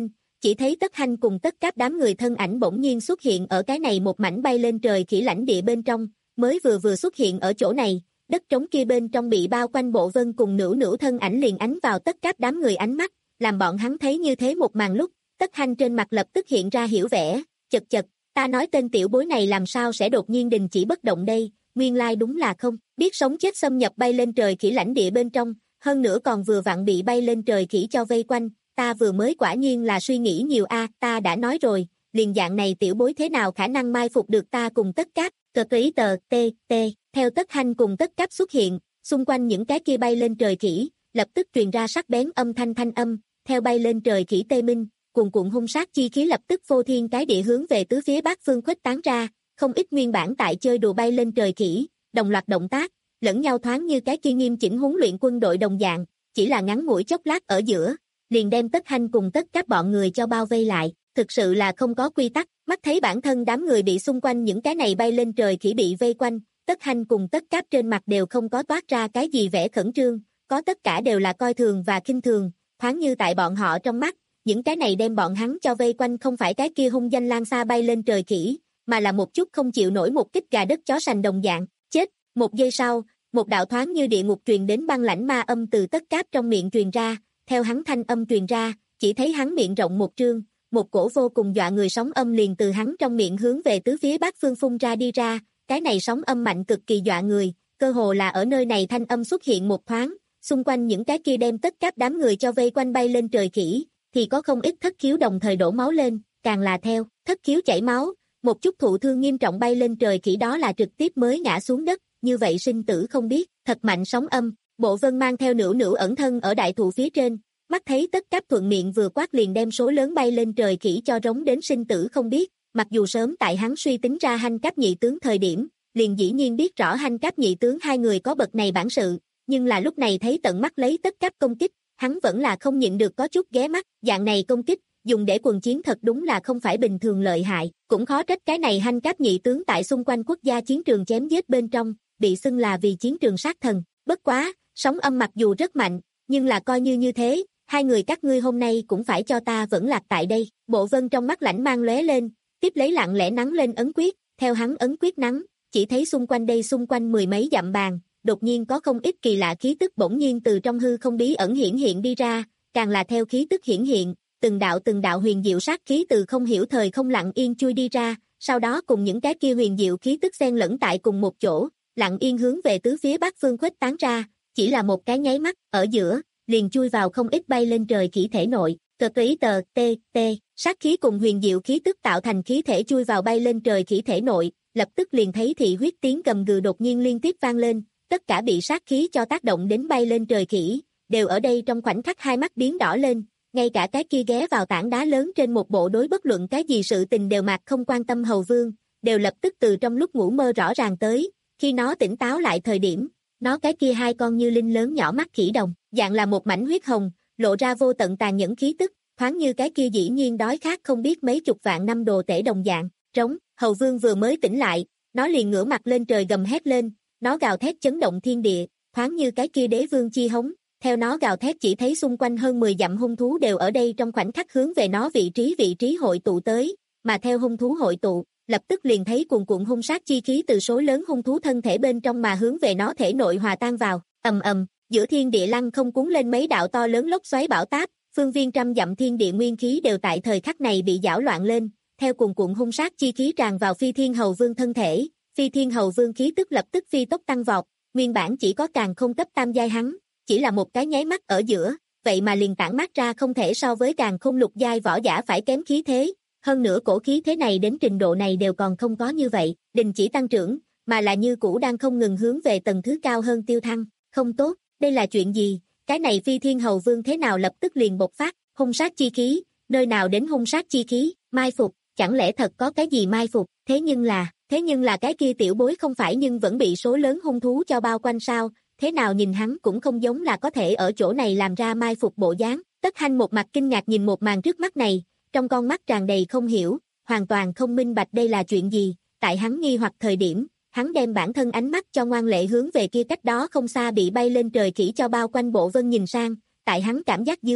chỉ thấy Tất Hanh cùng tất cả đám người thân ảnh bỗng nhiên xuất hiện ở cái này một mảnh bay lên trời khỉ lãnh địa bên trong, mới vừa vừa xuất hiện ở chỗ này, đất trống kia bên trong bị bao quanh Bộ Vân cùng Nữu Nữu thân ảnh liền ánh vào tất cả đám người ánh mắt, làm bọn hắn thấy như thế một màn lúc, Tất Hanh trên mặt lập tức hiện ra hiểu vẻ, chật chật, ta nói tên tiểu bối này làm sao sẽ đột nhiên đình chỉ bất động đây, nguyên lai đúng là không, biết sống chết xâm nhập bay lên trời khỉ lãnh địa bên trong, hơn nữa còn vừa vặn bị bay lên trời khỉ cho vây quanh, ta vừa mới quả nhiên là suy nghĩ nhiều a, ta đã nói rồi, liền dạng này tiểu bối thế nào khả năng mai phục được ta cùng tất cáp, cờ ý tờ, t, t, theo Tất Hanh cùng tất cáp xuất hiện, xung quanh những cái kia bay lên trời khỉ, lập tức truyền ra sắc bén âm thanh thanh âm, theo bay lên trời khỉ tê minh, cuồn cuộn hung sát chi khí lập tức phô thiên cái địa hướng về tứ phía bát phương khuếch tán ra, không ít nguyên bản tại chơi đùa bay lên trời khỉ, đồng loạt động tác, lẫn nhau thoáng như cái kia nghiêm chỉnh huấn luyện quân đội đồng dạng, chỉ là ngắn ngủi chốc lát ở giữa, liền đem Tất Hanh cùng tất các bọn người cho bao vây lại, thực sự là không có quy tắc, mắt thấy bản thân đám người bị xung quanh những cái này bay lên trời khỉ bị vây quanh, Tất Hanh cùng tất cáp trên mặt đều không có toát ra cái gì vẻ khẩn trương, có tất cả đều là coi thường và khinh thường, thoáng như tại bọn họ trong mắt, những cái này đem bọn hắn cho vây quanh không phải cái kia hung danh lan xa bay lên trời khỉ, mà là một chút không chịu nổi một kích gà đất chó sành đồng dạng, chết, một giây sau, một đạo thoáng như địa ngục truyền đến băng lãnh ma âm từ tất cáp trong miệng truyền ra, theo hắn thanh âm truyền ra, chỉ thấy hắn miệng rộng một trương, một cổ vô cùng dọa người sóng âm liền từ hắn trong miệng hướng về tứ phía bát phương phun ra đi ra, cái này sóng âm mạnh cực kỳ dọa người, cơ hồ là ở nơi này thanh âm xuất hiện một thoáng, xung quanh những cái kia đem tất cáp đám người cho vây quanh bay lên trời khỉ, thì có không ít thất khiếu đồng thời đổ máu lên, càng là theo, thất khiếu chảy máu, một chút thụ thương nghiêm trọng bay lên trời khỉ đó là trực tiếp mới ngã xuống đất, như vậy sinh tử không biết, thật mạnh sóng âm, Bộ Vân mang theo Nữu Nữu ẩn thân ở đại thụ phía trên, mắt thấy tất cáp thuận miệng vừa quát liền đem số lớn bay lên trời khỉ cho rống đến sinh tử không biết, mặc dù sớm tại hắn suy tính ra Hanh Cáp nhị tướng thời điểm, liền dĩ nhiên biết rõ Hanh Cáp nhị tướng hai người có bậc này bản sự, nhưng là lúc này thấy tận mắt lấy tất cáp công kích, hắn vẫn là không nhịn được có chút ghé mắt, dạng này công kích, dùng để quần chiến thật đúng là không phải bình thường lợi hại, cũng khó trách cái này Hanh Cáp nhị tướng tại xung quanh quốc gia chiến trường chém giết bên trong, bị xưng là vì chiến trường sát thần, bất quá, sóng âm mặc dù rất mạnh, nhưng là coi như như thế, hai người các ngươi hôm nay cũng phải cho ta vẫn lạc tại đây, Bộ Vân trong mắt lãnh mang lóe lên, tiếp lấy lặng lẽ nắng lên ấn quyết, theo hắn ấn quyết nắng, chỉ thấy xung quanh đây xung quanh mười mấy dặm bàn, đột nhiên có không ít kỳ lạ khí tức bỗng nhiên từ trong hư không bí ẩn hiển hiện đi ra, càng là theo khí tức hiển hiện, từng đạo từng đạo huyền diệu sát khí từ không hiểu thời không lặng yên chui đi ra, sau đó cùng những cái kia huyền diệu khí tức xen lẫn tại cùng một chỗ, lặng yên hướng về tứ phía bát phương khuếch tán ra, chỉ là một cái nháy mắt, ở giữa, liền chui vào không ít bay lên trời khỉ thể nội, cực ý tờ, t, t, sát khí cùng huyền diệu khí tức tạo thành khí thể chui vào bay lên trời khỉ thể nội, lập tức liền thấy thị huyết tiếng gầm gừ đột nhiên liên tiếp vang lên, tất cả bị sát khí cho tác động đến bay lên trời khỉ, đều ở đây trong khoảnh khắc hai mắt biến đỏ lên, ngay cả cái kia ghé vào tảng đá lớn trên một bộ đối bất luận cái gì sự tình đều mặt không quan tâm hầu vương, đều lập tức từ trong lúc ngủ mơ rõ ràng tới, khi nó tỉnh táo lại thời điểm, nó cái kia hai con như linh lớn nhỏ mắt khỉ đồng, dạng là một mảnh huyết hồng, lộ ra vô tận tàn nhẫn khí tức, thoáng như cái kia dĩ nhiên đói khát không biết mấy chục vạn năm đồ tể đồng dạng, trống, hầu vương vừa mới tỉnh lại, nó liền ngửa mặt lên trời gầm hét lên, nó gào thét chấn động thiên địa, thoáng như cái kia đế vương chi hống, theo nó gào thét chỉ thấy xung quanh hơn mười dặm hung thú đều ở đây trong khoảnh khắc hướng về nó vị trí vị trí hội tụ tới, mà theo hung thú hội tụ, lập tức liền thấy cuồn cuộn hung sát chi khí từ số lớn hung thú thân thể bên trong mà hướng về nó thể nội hòa tan vào, ầm ầm, giữa thiên địa lăng không cuốn lên mấy đạo to lớn lốc xoáy bão táp, phương viên trăm dặm thiên địa nguyên khí đều tại thời khắc này bị giảo loạn lên, theo cuồn cuộn hung sát chi khí tràn vào Phi Thiên Hầu Vương thân thể, Phi Thiên Hầu Vương khí tức lập tức phi tốc tăng vọt, nguyên bản chỉ có càng không cấp tam giai hắn, chỉ là một cái nháy mắt ở giữa, vậy mà liền tản mát ra không thể so với càng không lục giai võ giả phải kém khí thế, hơn nữa cổ khí thế này đến trình độ này đều còn không có như vậy, đình chỉ tăng trưởng, mà là như cũ đang không ngừng hướng về tầng thứ cao hơn tiêu thăng, không tốt, đây là chuyện gì, cái này Phi Thiên Hầu Vương thế nào lập tức liền bộc phát, hung sát chi khí, nơi nào đến hung sát chi khí, mai phục, chẳng lẽ thật có cái gì mai phục, thế nhưng là, thế nhưng là cái kia tiểu bối không phải nhưng vẫn bị số lớn hung thú cho bao quanh sao, thế nào nhìn hắn cũng không giống là có thể ở chỗ này làm ra mai phục bộ dáng, Tất Hanh một mặt kinh ngạc nhìn một màn trước mắt này, trong con mắt tràn đầy không hiểu, hoàn toàn không minh bạch đây là chuyện gì, tại hắn nghi hoặc thời điểm, hắn đem bản thân ánh mắt cho ngoan lệ hướng về kia cách đó không xa bị bay lên trời khỉ cho bao quanh Bộ Vân nhìn sang, tại hắn cảm giác dưới,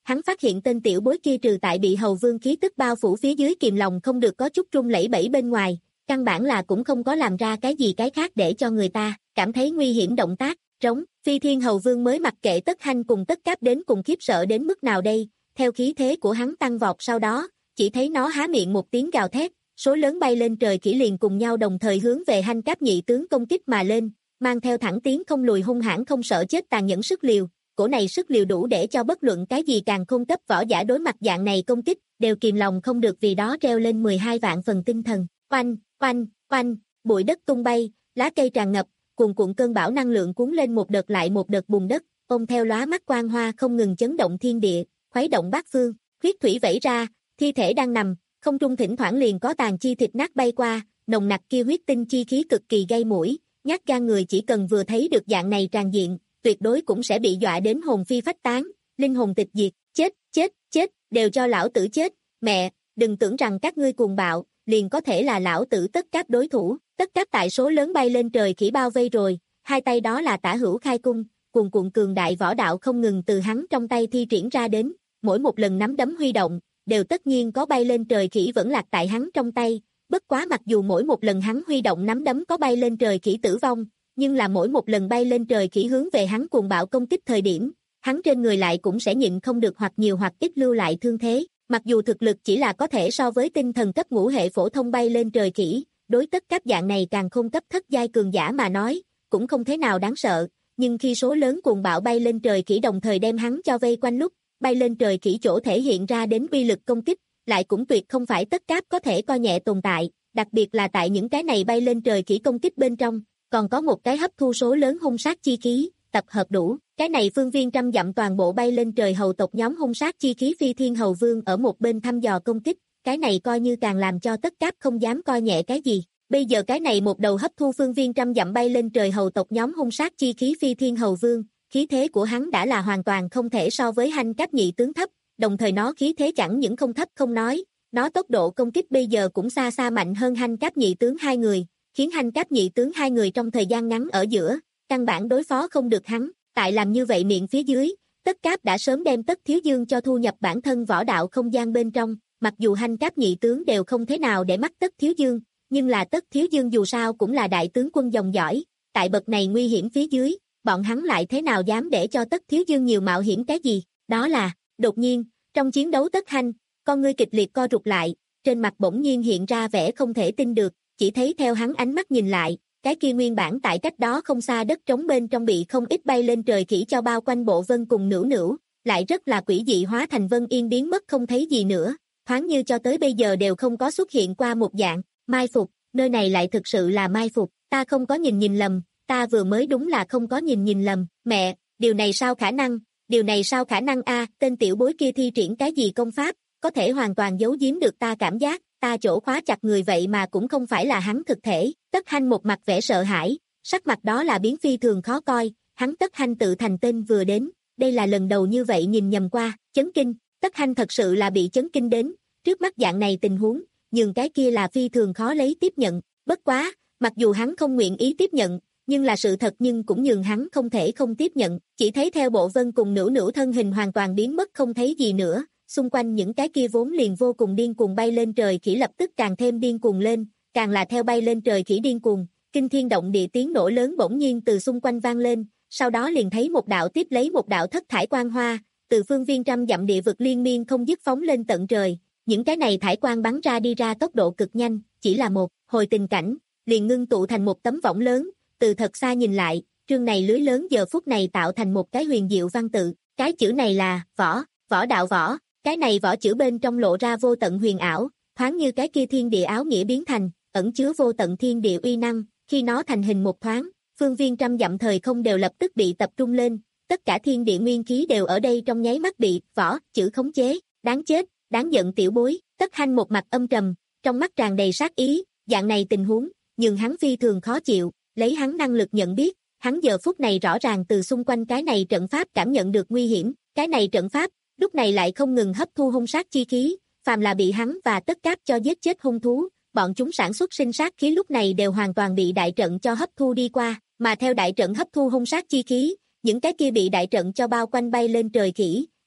hắn phát hiện tên tiểu bối kia trừ tại bị hầu vương khí tức bao phủ phía dưới kìm lòng không được có chút rung lẩy bẩy bên ngoài, căn bản là cũng không có làm ra cái gì cái khác để cho người ta cảm thấy nguy hiểm động tác, trống, Phi Thiên Hầu Vương mới mặc kệ Tất Hanh cùng Tất Cáp đến cùng khiếp sợ đến mức nào đây, theo khí thế của hắn tăng vọt sau đó, chỉ thấy nó há miệng một tiếng gào thét, số lớn bay lên trời khỉ liền cùng nhau đồng thời hướng về Hanh Cáp nhị tướng công kích mà lên, mang theo thẳng tiến không lùi hung hãn không sợ chết tàn nhẫn sức liều, cổ này sức liều đủ để cho bất luận cái gì càng khôn cấp võ giả đối mặt dạng này công kích, đều kìm lòng không được vì đó treo lên mười hai vạn phần tinh thần, oanh, oanh, oanh, bụi đất tung bay, lá cây tràn ngập, cuồn cuộn cơn bão năng lượng cuốn lên một đợt lại một đợt bùn đất, ôm theo lóa mắt quang hoa không ngừng chấn động thiên địa, khuấy động bát phương, huyết thủy vẩy ra, thi thể đang nằm, không trung thỉnh thoảng liền có tàn chi thịt nát bay qua, nồng nặc kia huyết tinh chi khí cực kỳ gây mũi, nhát gan người chỉ cần vừa thấy được dạng này tràn diện, tuyệt đối cũng sẽ bị dọa đến hồn phi phách tán, linh hồn tịch diệt, chết, chết, chết, đều cho lão tử chết, mẹ, đừng tưởng rằng các ngươi cuồng bạo, liền có thể là lão tử Tất Cáp đối thủ, Tất Cáp tại số lớn bay lên trời khỉ bao vây rồi, hai tay đó là tả hữu khai cung, cuồn cuộn cường đại võ đạo không ngừng từ hắn trong tay thi triển ra đến, mỗi một lần nắm đấm huy động, đều tất nhiên có bay lên trời khỉ vẫn lạc tại hắn trong tay, bất quá mặc dù mỗi một lần hắn huy động nắm đấm có bay lên trời khỉ tử vong, nhưng là mỗi một lần bay lên trời khỉ hướng về hắn cuồng bạo công kích thời điểm, hắn trên người lại cũng sẽ nhịn không được hoặc nhiều hoặc ít lưu lại thương thế, mặc dù thực lực chỉ là có thể so với tinh thần cấp ngũ hệ phổ thông bay lên trời khỉ, đối Tất Cáp dạng này càng không cấp thất giai cường giả mà nói, cũng không thế nào đáng sợ, nhưng khi số lớn cuồng bạo bay lên trời khỉ đồng thời đem hắn cho vây quanh lúc, bay lên trời khỉ chỗ thể hiện ra đến uy lực công kích, lại cũng tuyệt không phải Tất Cáp có thể coi nhẹ tồn tại, đặc biệt là tại những cái này bay lên trời khỉ công kích bên trong, còn có một cái hấp thu số lớn hung sát chi khí, tập hợp đủ, cái này phương viên trăm dặm toàn bộ bay lên trời hầu tộc nhóm hung sát chi khí Phi Thiên Hầu Vương ở một bên thăm dò công kích, cái này coi như càng làm cho Tất Cáp không dám coi nhẹ cái gì. Bây giờ cái này một đầu hấp thu phương viên trăm dặm bay lên trời hầu tộc nhóm hung sát chi khí Phi Thiên Hầu Vương, khí thế của hắn đã là hoàn toàn không thể so với Hanh Cáp nhị tướng thấp, đồng thời nó khí thế chẳng những không thấp không nói, nó tốc độ công kích bây giờ cũng xa xa mạnh hơn Hanh Cáp nhị tướng hai người, khiến Hanh Cáp nhị tướng hai người trong thời gian ngắn ở giữa, căn bản đối phó không được hắn, tại làm như vậy miệng phía dưới, Tất Cáp đã sớm đem Tất Thiếu Dương cho thu nhập bản thân võ đạo không gian bên trong, mặc dù Hanh Cáp nhị tướng đều không thế nào để mắt Tất Thiếu Dương, nhưng là Tất Thiếu Dương dù sao cũng là đại tướng quân dòng dõi, tại bậc này nguy hiểm phía dưới, bọn hắn lại thế nào dám để cho Tất Thiếu Dương nhiều mạo hiểm cái gì, đó là, đột nhiên, trong chiến đấu Tất Hanh, con ngươi kịch liệt co rụt lại, trên mặt bỗng nhiên hiện ra vẻ không thể tin được, chỉ thấy theo hắn ánh mắt nhìn lại, cái kia nguyên bản tại cách đó không xa đất trống bên trong bị không ít bay lên trời khỉ cho bao quanh bộ vân cùng nửu nửu, lại rất là quỷ dị hóa thành vân yên biến mất không thấy gì nữa, thoáng như cho tới bây giờ đều không có xuất hiện qua một dạng, mai phục, nơi này lại thực sự là mai phục, ta không có nhìn nhìn lầm, ta vừa mới đúng là không có nhìn nhìn lầm, mẹ, điều này sao khả năng, điều này sao khả năng a, tên tiểu bối kia thi triển cái gì công pháp, có thể hoàn toàn giấu giếm được ta cảm giác, ta chỗ khóa chặt người vậy mà cũng không phải là hắn thực thể, Tất Hanh một mặt vẻ sợ hãi, sắc mặt đó là biến phi thường khó coi, hắn Tất Hanh tự thành tên vừa đến, đây là lần đầu như vậy nhìn nhầm qua, chấn kinh, Tất Hanh thật sự là bị chấn kinh đến, trước mắt dạng này tình huống, nhưng cái kia là phi thường khó lấy tiếp nhận, bất quá, mặc dù hắn không nguyện ý tiếp nhận, nhưng là sự thật nhưng cũng nhường hắn không thể không tiếp nhận, chỉ thấy theo bộ vân cùng nửu nửu thân hình hoàn toàn biến mất không thấy gì nữa, xung quanh những cái kia vốn liền vô cùng điên cuồng bay lên trời khỉ lập tức càng thêm điên cuồng lên, càng là theo bay lên trời khỉ điên cuồng, kinh thiên động địa tiếng nổ lớn bỗng nhiên từ xung quanh vang lên, sau đó liền thấy một đạo tiếp lấy một đạo thất thải quang hoa, từ phương viên trăm dặm địa vực liên miên không dứt phóng lên tận trời, những cái này thải quang bắn ra đi ra tốc độ cực nhanh, chỉ là một hồi tình cảnh, liền ngưng tụ thành một tấm võng lớn, từ thật xa nhìn lại, trương này lưới lớn giờ phút này tạo thành một cái huyền diệu văn tự, cái chữ này là võ, võ đạo võ, cái này võ chữ bên trong lộ ra vô tận huyền ảo, thoáng như cái kia thiên địa áo nghĩa biến thành, ẩn chứa vô tận thiên địa uy năng, khi nó thành hình một thoáng, phương viên trăm dặm thời không đều lập tức bị tập trung lên, tất cả thiên địa nguyên khí đều ở đây trong nháy mắt bị võ chữ khống chế, đáng chết, đáng giận tiểu bối, Tất Hanh một mặt âm trầm, trong mắt tràn đầy sát ý, dạng này tình huống, nhưng hắn phi thường khó chịu, lấy hắn năng lực nhận biết, hắn giờ phút này rõ ràng từ xung quanh cái này trận pháp cảm nhận được nguy hiểm, cái này trận pháp, lúc này lại không ngừng hấp thu hung sát chi khí, phàm là bị hắn và Tất Cáp cho giết chết hung thú, bọn chúng sản xuất sinh sát khí lúc này đều hoàn toàn bị đại trận cho hấp thu đi qua, mà theo đại trận hấp thu hung sát chi khí, những cái kia bị đại trận cho bao quanh bay lên trời khỉ,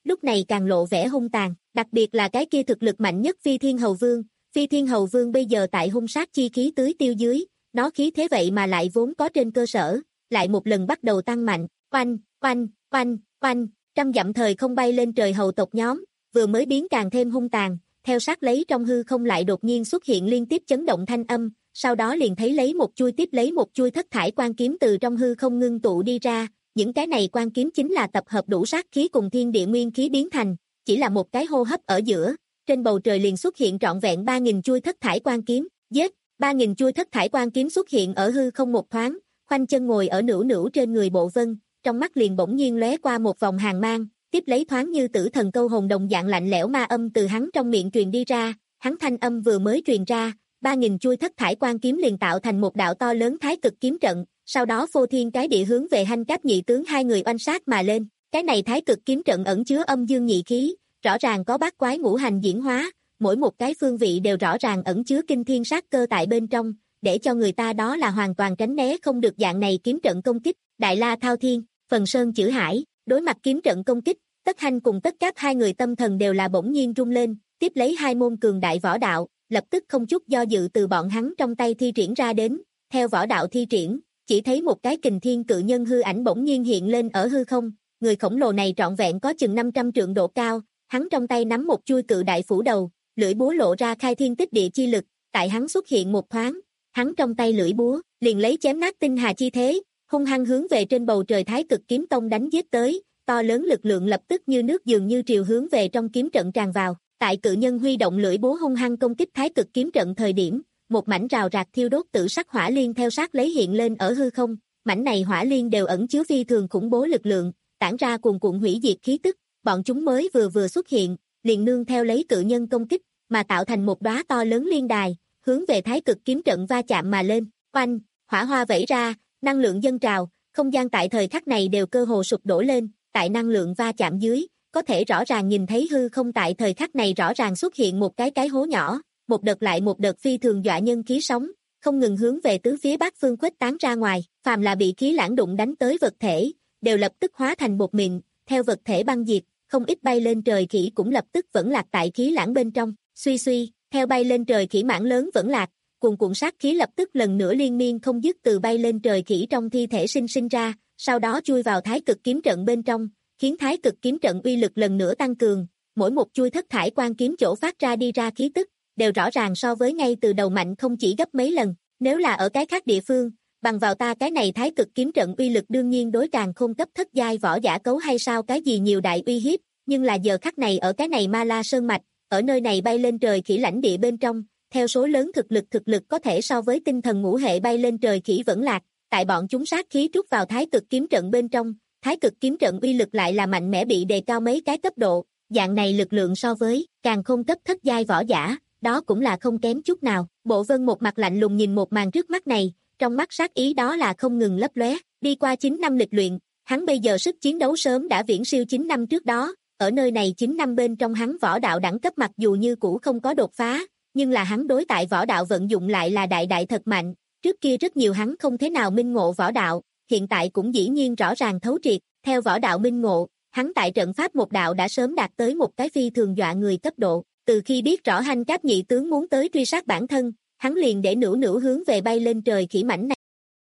lúc này càng lộ vẻ hung tàn, đặc biệt là cái kia thực lực mạnh nhất Phi Thiên Hầu Vương. Phi Thiên Hầu Vương bây giờ tại hung sát chi khí tưới tiêu dưới, nó khí thế vậy mà lại vốn có trên cơ sở, lại một lần bắt đầu tăng mạnh, oanh, oanh, oanh, oanh, trăm dặm thời không bay lên trời hầu tộc nhóm, vừa mới biến càng thêm hung tàn, theo sát lấy trong hư không lại đột nhiên xuất hiện liên tiếp chấn động thanh âm, sau đó liền thấy lấy một chuôi tiếp lấy một chuôi thất thải quan kiếm từ trong hư không ngưng tụ đi ra, những cái này quan kiếm chính là tập hợp đủ sát khí cùng thiên địa nguyên khí biến thành, chỉ là một cái hô hấp ở giữa, trên bầu trời liền xuất hiện trọn vẹn ba nghìn chuôi thất thải quan kiếm, giết, ba nghìn chuôi thất thải quan kiếm xuất hiện ở hư không một thoáng, khoanh chân ngồi ở nửu nửu trên người Bộ Vân, trong mắt liền bỗng nhiên lóe qua một vòng hàn mang, tiếp lấy thoáng như tử thần câu hồn đồng dạng lạnh lẽo ma âm từ hắn trong miệng truyền đi ra, hắn thanh âm vừa mới truyền ra, ba nghìn chuôi thất thải quan kiếm liền tạo thành một đạo to lớn thái cực kiếm trận, sau đó phô thiên cái địa hướng về Hanh Cáp nhị tướng hai người oanh sát mà lên, cái này thái cực kiếm trận ẩn chứa âm dương nhị khí, rõ ràng có bát quái ngũ hành diễn hóa, mỗi một cái phương vị đều rõ ràng ẩn chứa kinh thiên sát cơ tại bên trong, để cho người ta đó là hoàn toàn tránh né không được dạng này kiếm trận công kích, Đại La Thao Thiên, Phần Sơn Chữ Hải, đối mặt kiếm trận công kích, Tất Hanh cùng Tất Cáp hai người tâm thần đều là bỗng nhiên rung lên, tiếp lấy hai môn cường đại võ đạo, lập tức không chút do dự từ bọn hắn trong tay thi triển ra đến, theo võ đạo thi triển, chỉ thấy một cái kình thiên cự nhân hư ảnh bỗng nhiên hiện lên ở hư không, người khổng lồ này trọn vẹn có chừng năm trăm trượng độ cao, hắn trong tay nắm một chuôi cự đại phủ đầu, lưỡi búa lộ ra khai thiên tích địa chi lực, tại hắn xuất hiện một thoáng, hắn trong tay lưỡi búa, liền lấy chém nát tinh hà chi thế, hung hăng hướng về trên bầu trời Thái Cực Kiếm Tông đánh giết tới, to lớn lực lượng lập tức như nước dường như triều hướng về trong kiếm trận tràn vào, tại cự nhân huy động lưỡi búa hung hăng công kích Thái Cực Kiếm trận thời điểm, một mảnh rào rạc thiêu đốt tử sắc hỏa liên theo sát lấy hiện lên ở hư không, mảnh này hỏa liên đều ẩn chứa phi thường khủng bố lực lượng, tản ra cuồn cuộn hủy diệt khí tức, bọn chúng mới vừa vừa xuất hiện, liền nương theo lấy cự nhân công kích, mà tạo thành một đóa to lớn liên đài, hướng về Thái Cực Kiếm trận va chạm mà lên, oanh, hỏa hoa vẩy ra, năng lượng dâng trào, không gian tại thời khắc này đều cơ hồ sụp đổ lên, tại năng lượng va chạm dưới, có thể rõ ràng nhìn thấy hư không tại thời khắc này rõ ràng xuất hiện một cái cái hố nhỏ, một đợt lại một đợt phi thường dọa nhân khí sóng, không ngừng hướng về tứ phía bát phương khuếch tán ra ngoài, phàm là bị khí lãng đụng đánh tới vật thể, đều lập tức hóa thành bột mịn, theo vật thể băng diệt, không ít bay lên trời khỉ cũng lập tức vẫn lạc tại khí lãng bên trong, suy suy, theo bay lên trời khỉ mảng lớn vẫn lạc, cuồn cuộn sát khí lập tức lần nữa liên miên không dứt từ bay lên trời khỉ trong thi thể sinh sinh ra, sau đó chui vào Thái Cực Kiếm trận bên trong, khiến Thái Cực Kiếm trận uy lực lần nữa tăng cường, mỗi một chui thất thải quan kiếm chỗ phát ra đi ra khí tức, đều rõ ràng so với ngay từ đầu mạnh không chỉ gấp mấy lần, nếu là ở cái khác địa phương, bằng vào ta cái này Thái Cực Kiếm trận uy lực đương nhiên đối càng khôn cấp thất giai võ giả cấu hay sao cái gì nhiều đại uy hiếp, nhưng là giờ khắc này ở cái này Ma La Sơn Mạch, ở nơi này bay lên trời khỉ lãnh địa bên trong, theo số lớn thực lực thực lực có thể so với tinh thần ngũ hệ bay lên trời khỉ vẫn lạc, tại bọn chúng sát khí trút vào Thái Cực Kiếm trận bên trong, Thái Cực Kiếm trận uy lực lại là mạnh mẽ bị đề cao mấy cái cấp độ, dạng này lực lượng so với càng khôn cấp thất giai võ giả, đó cũng là không kém chút nào. Bộ Vân một mặt lạnh lùng nhìn một màn trước mắt này, trong mắt sát ý đó là không ngừng lấp lóe, đi qua chín năm lịch luyện, hắn bây giờ sức chiến đấu sớm đã viễn siêu chín năm trước đó, ở nơi này chín năm bên trong hắn võ đạo đẳng cấp mặc dù như cũ không có đột phá, nhưng là hắn đối tại võ đạo vận dụng lại là đại đại thật mạnh, trước kia rất nhiều hắn không thế nào minh ngộ võ đạo, hiện tại cũng dĩ nhiên rõ ràng thấu triệt, theo võ đạo minh ngộ, hắn tại trận pháp một đạo đã sớm đạt tới một cái phi thường dọa người cấp độ, từ khi biết rõ Hanh Cáp nhị tướng muốn tới truy sát bản thân, hắn liền để nửu nửu hướng về bay lên trời khỉ mảnh này.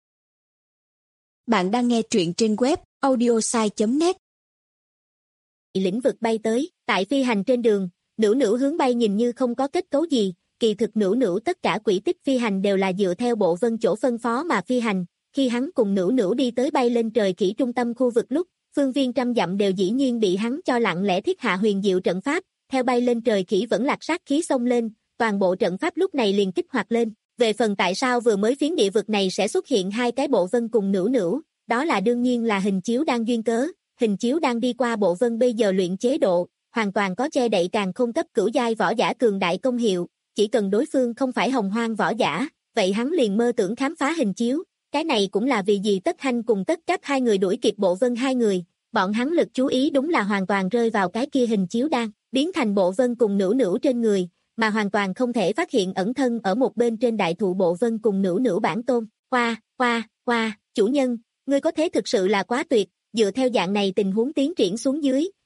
Bạn đang nghe truyện trên web audiosai chấm net. Lĩnh vực bay tới, tại phi hành trên đường, nửu nửu hướng bay nhìn như không có kết cấu gì, kỳ thực nửu nửu tất cả quỹ tích phi hành đều là dựa theo Bộ Vân chỗ phân phó mà phi hành, khi hắn cùng nửu nửu đi tới bay lên trời khỉ trung tâm khu vực lúc, phương viên trăm dặm đều dĩ nhiên bị hắn cho lặng lẽ thiết hạ huyền diệu trận pháp, theo bay lên trời khỉ vẫn lạc sát khí xông lên, toàn bộ trận pháp lúc này liền kích hoạt lên. Về phần tại sao vừa mới phiến địa vực này sẽ xuất hiện hai cái Bộ Vân cùng nửu nửu, đó là đương nhiên là hình chiếu đang duyên cớ, hình chiếu đang đi qua Bộ Vân bây giờ luyện chế độ, hoàn toàn có che đậy càng không cấp cửu giai võ giả cường đại công hiệu, chỉ cần đối phương không phải hồng hoang võ giả, vậy hắn liền mơ tưởng khám phá hình chiếu, cái này cũng là vì gì Tất Hanh cùng Tất Cáp hai người đuổi kịp Bộ Vân hai người, bọn hắn lực chú ý đúng là hoàn toàn rơi vào cái kia hình chiếu đang biến thành Bộ Vân cùng nửu nửu trên người, mà hoàn toàn không thể phát hiện ẩn thân ở một bên trên đại thụ Bộ Vân cùng nửu nửu bản tôn. Hoa, hoa, hoa, chủ nhân, ngươi có thế thực sự là quá tuyệt, dựa theo dạng này tình huống tiến triển xuống dưới,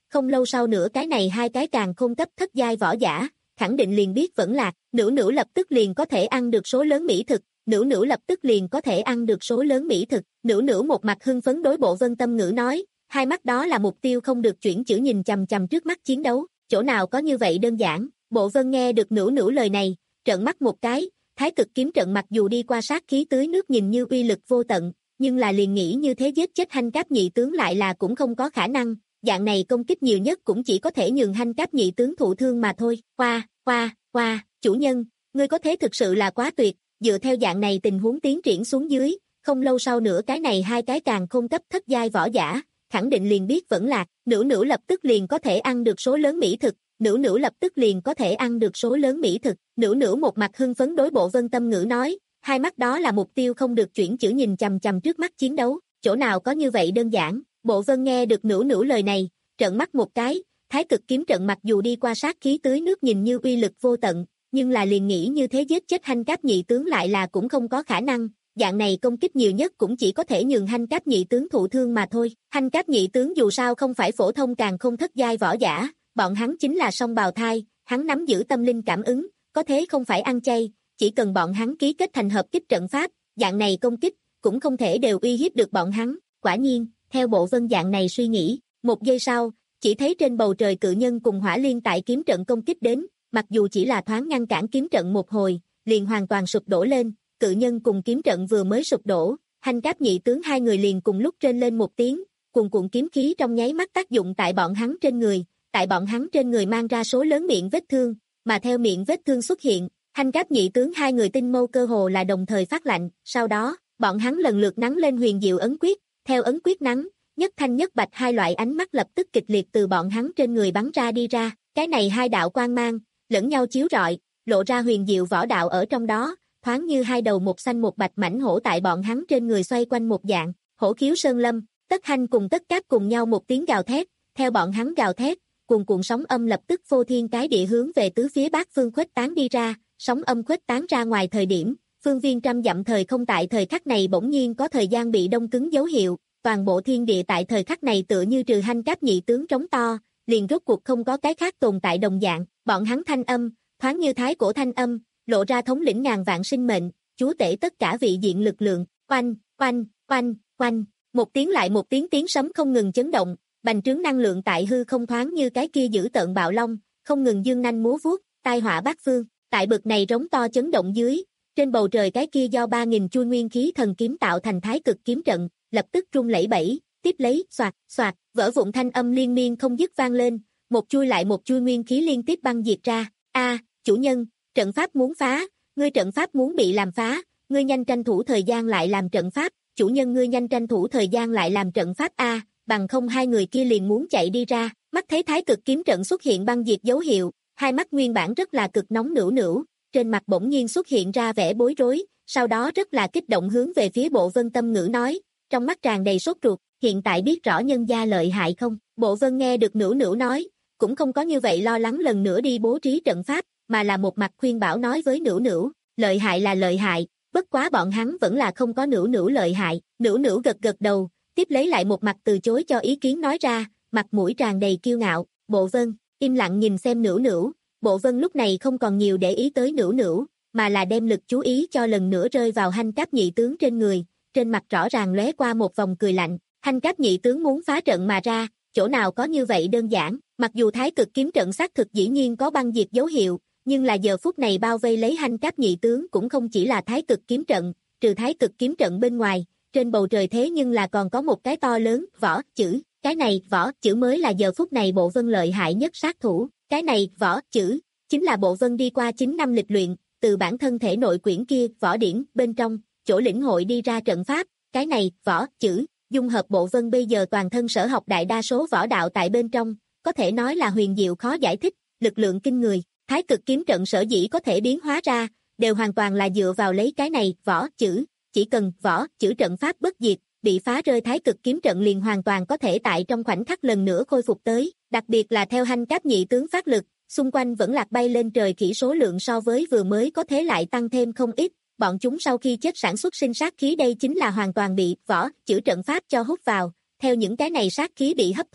không lâu sau nữa cái này hai cái càng khôn cấp thất giai võ giả, khẳng định liền biết vẫn lạc, Nữu Nữu lập tức liền có thể ăn được số lớn mỹ thực, Nữu Nữu lập tức liền có thể ăn được số lớn mỹ thực, Nữu Nữu một mặt hưng phấn đối Bộ Vân Tâm Ngữ nói, hai mắt đó là mục tiêu không được chuyển chữ nhìn chằm chằm trước mắt chiến đấu, chỗ nào có như vậy đơn giản, Bộ Vân nghe được Nữu Nữu lời này, trợn mắt một cái, Thái Cực kiếm trận mặc dù đi qua sát khí tưới nước nhìn như uy lực vô tận, nhưng là liền nghĩ như thế giết chết Hành Cáp nhị tướng lại là cũng không có khả năng, dạng này công kích nhiều nhất cũng chỉ có thể nhường Hành Cáp nhị tướng thụ thương mà thôi. Qua, qua, qua, chủ nhân, ngươi có thế thực sự là quá tuyệt, dựa theo dạng này tình huống tiến triển xuống dưới, không lâu sau nữa cái này hai cái càng khôn cấp thất giai võ giả, khẳng định liền biết vẫn lạc, Nữu Nữu lập tức liền có thể ăn được số lớn mỹ thực, Nữu Nữu lập tức liền có thể ăn được số lớn mỹ thực, Nữu Nữu một mặt hưng phấn đối Bộ Vân Tâm Ngữ nói, hai mắt đó là mục tiêu không được chuyển chữ nhìn chằm chằm trước mắt chiến đấu, chỗ nào có như vậy đơn giản, Bộ Vân nghe được Nữu Nữu lời này, trợn mắt một cái, Thái Cực kiếm trận mặc dù đi qua sát khí tưới nước nhìn như uy lực vô tận, nhưng là liền nghĩ như thế giết chết Hành Cáp nhị tướng lại là cũng không có khả năng, dạng này công kích nhiều nhất cũng chỉ có thể nhường Hành Cáp nhị tướng thụ thương mà thôi, Hành Cáp nhị tướng dù sao không phải phổ thông càng không thất giai võ giả, bọn hắn chính là song bào thai, hắn nắm giữ tâm linh cảm ứng, có thế không phải ăn chay, chỉ cần bọn hắn ký kết thành hợp kích trận pháp, dạng này công kích, cũng không thể đều uy hiếp được bọn hắn, quả nhiên, theo Bộ Vân dạng này suy nghĩ, một giây sau, chỉ thấy trên bầu trời cự nhân cùng hỏa liên tại kiếm trận công kích đến, mặc dù chỉ là thoáng ngăn cản kiếm trận một hồi, liền hoàn toàn sụp đổ lên, cự nhân cùng kiếm trận vừa mới sụp đổ, Hành Cáp nhị tướng hai người liền cùng lúc trên lên một tiếng, cuồn cuộn kiếm khí trong nháy mắt tác dụng tại bọn hắn trên người, tại bọn hắn trên người mang ra số lớn miệng vết thương, mà theo miệng vết thương xuất hiện, Hành Cáp nhị tướng hai người tinh mâu cơ hồ là đồng thời phát lạnh, sau đó, bọn hắn lần lượt nắn lên huyền diệu ấn quyết, theo ấn quyết nắn, nhất thanh nhất bạch hai loại ánh mắt lập tức kịch liệt từ bọn hắn trên người bắn ra đi ra, cái này hai đạo quang mang, lẫn nhau chiếu rọi, lộ ra huyền diệu võ đạo ở trong đó, thoáng như hai đầu một xanh một bạch mảnh hổ tại bọn hắn trên người xoay quanh một dạng, hổ khiếu sơn lâm, Tất Hanh cùng Tất Cáp cùng nhau một tiếng gào thét, theo bọn hắn gào thét, cuồn cuộn sóng âm lập tức phô thiên cái địa hướng về tứ phía bát phương khuếch tán đi ra, sóng âm khuếch tán ra ngoài thời điểm, phương viên trăm dặm thời không tại thời khắc này bỗng nhiên có thời gian bị đông cứng dấu hiệu, toàn bộ thiên địa tại thời khắc này tựa như trừ Hành Cáp nhị tướng trống to, liền rốt cuộc không có cái khác tồn tại đồng dạng, bọn hắn thanh âm, thoáng như thái cổ thanh âm, lộ ra thống lĩnh ngàn vạn sinh mệnh, chúa tể tất cả vị diện lực lượng, oanh, oanh, oanh, oanh, một tiếng lại một tiếng tiếng sấm không ngừng chấn động, bành trướng năng lượng tại hư không thoáng như cái kia dữ tợn bạo long, không ngừng dương nanh múa vuốt, tai họa bát phương, tại bực này rống to chấn động dưới, trên bầu trời cái kia do ba nghìn chuôi nguyên khí thần kiếm tạo thành Thái Cực kiếm trận, lập tức rung lẩy bẩy, tiếp lấy, xoạt, xoạt, vỡ vụn thanh âm liên miên không dứt vang lên, một chuôi lại một chuôi nguyên khí liên tiếp băng diệt ra, a, chủ nhân, trận pháp muốn phá, ngươi trận pháp muốn bị làm phá, ngươi nhanh tranh thủ thời gian lại làm trận pháp, chủ nhân ngươi nhanh tranh thủ thời gian lại làm trận pháp a, bằng không hai người kia liền muốn chạy đi ra, mắt thấy Thái Cực kiếm trận xuất hiện băng diệt dấu hiệu, hai mắt nguyên bản rất là cực nóng Nữu Nữu, trên mặt bỗng nhiên xuất hiện ra vẻ bối rối, sau đó rất là kích động hướng về phía Bộ Vân Tâm Ngữ nói, trong mắt tràn đầy sốt ruột, hiện tại biết rõ nhân gia lợi hại không? Bộ Vân nghe được Nữu Nữu nói, cũng không có như vậy lo lắng lần nữa đi bố trí trận pháp, mà là một mặt khuyên bảo nói với Nữu Nữu, lợi hại là lợi hại, bất quá bọn hắn vẫn là không có Nữu Nữu lợi hại, Nữu Nữu gật gật đầu, tiếp lấy lại một mặt từ chối cho ý kiến nói ra, mặt mũi tràn đầy kiêu ngạo, Bộ Vân, im lặng nhìn xem Nữu Nữu, Bộ Vân lúc này không còn nhiều để ý tới Nữu Nữu, mà là đem lực chú ý cho lần nữa rơi vào Hành Cáp nhị tướng trên người, trên mặt rõ ràng lóe qua một vòng cười lạnh, Hành Cáp nhị tướng muốn phá trận mà ra, chỗ nào có như vậy đơn giản, mặc dù Thái Cực kiếm trận xác thực dĩ nhiên có băng diệt dấu hiệu, nhưng là giờ phút này bao vây lấy Hành Cáp nhị tướng cũng không chỉ là Thái Cực kiếm trận, trừ Thái Cực kiếm trận bên ngoài, trên bầu trời thế nhưng là còn có một cái to lớn, võ chữ, cái này, võ chữ mới là giờ phút này Bộ Vân lợi hại nhất sát thủ, cái này, võ chữ, chính là Bộ Vân đi qua chín năm lịch luyện, từ bản thân thể nội quyển kia, võ điển, bên trong, chỗ lĩnh hội đi ra trận pháp, cái này, võ chữ, dung hợp Bộ Vân bây giờ toàn thân sở học đại đa số võ đạo tại bên trong, có thể nói là huyền diệu khó giải thích, lực lượng kinh người, Thái Cực kiếm trận sở dĩ có thể biến hóa ra, đều hoàn toàn là dựa vào lấy cái này, võ chữ, chỉ cần võ chữ trận pháp bất diệt, bị phá rơi Thái Cực kiếm trận liền hoàn toàn có thể tại trong khoảnh khắc lần nữa khôi phục tới, đặc biệt là theo Hành Cáp nhị tướng phát lực, xung quanh vẫn lạc bay lên trời khỉ số lượng so với vừa mới có thế lại tăng thêm không ít, bọn chúng sau khi chết sản xuất sinh sát khí đây chính là hoàn toàn bị võ chữ trận pháp cho hút vào, theo những cái này sát khí bị hấp thu,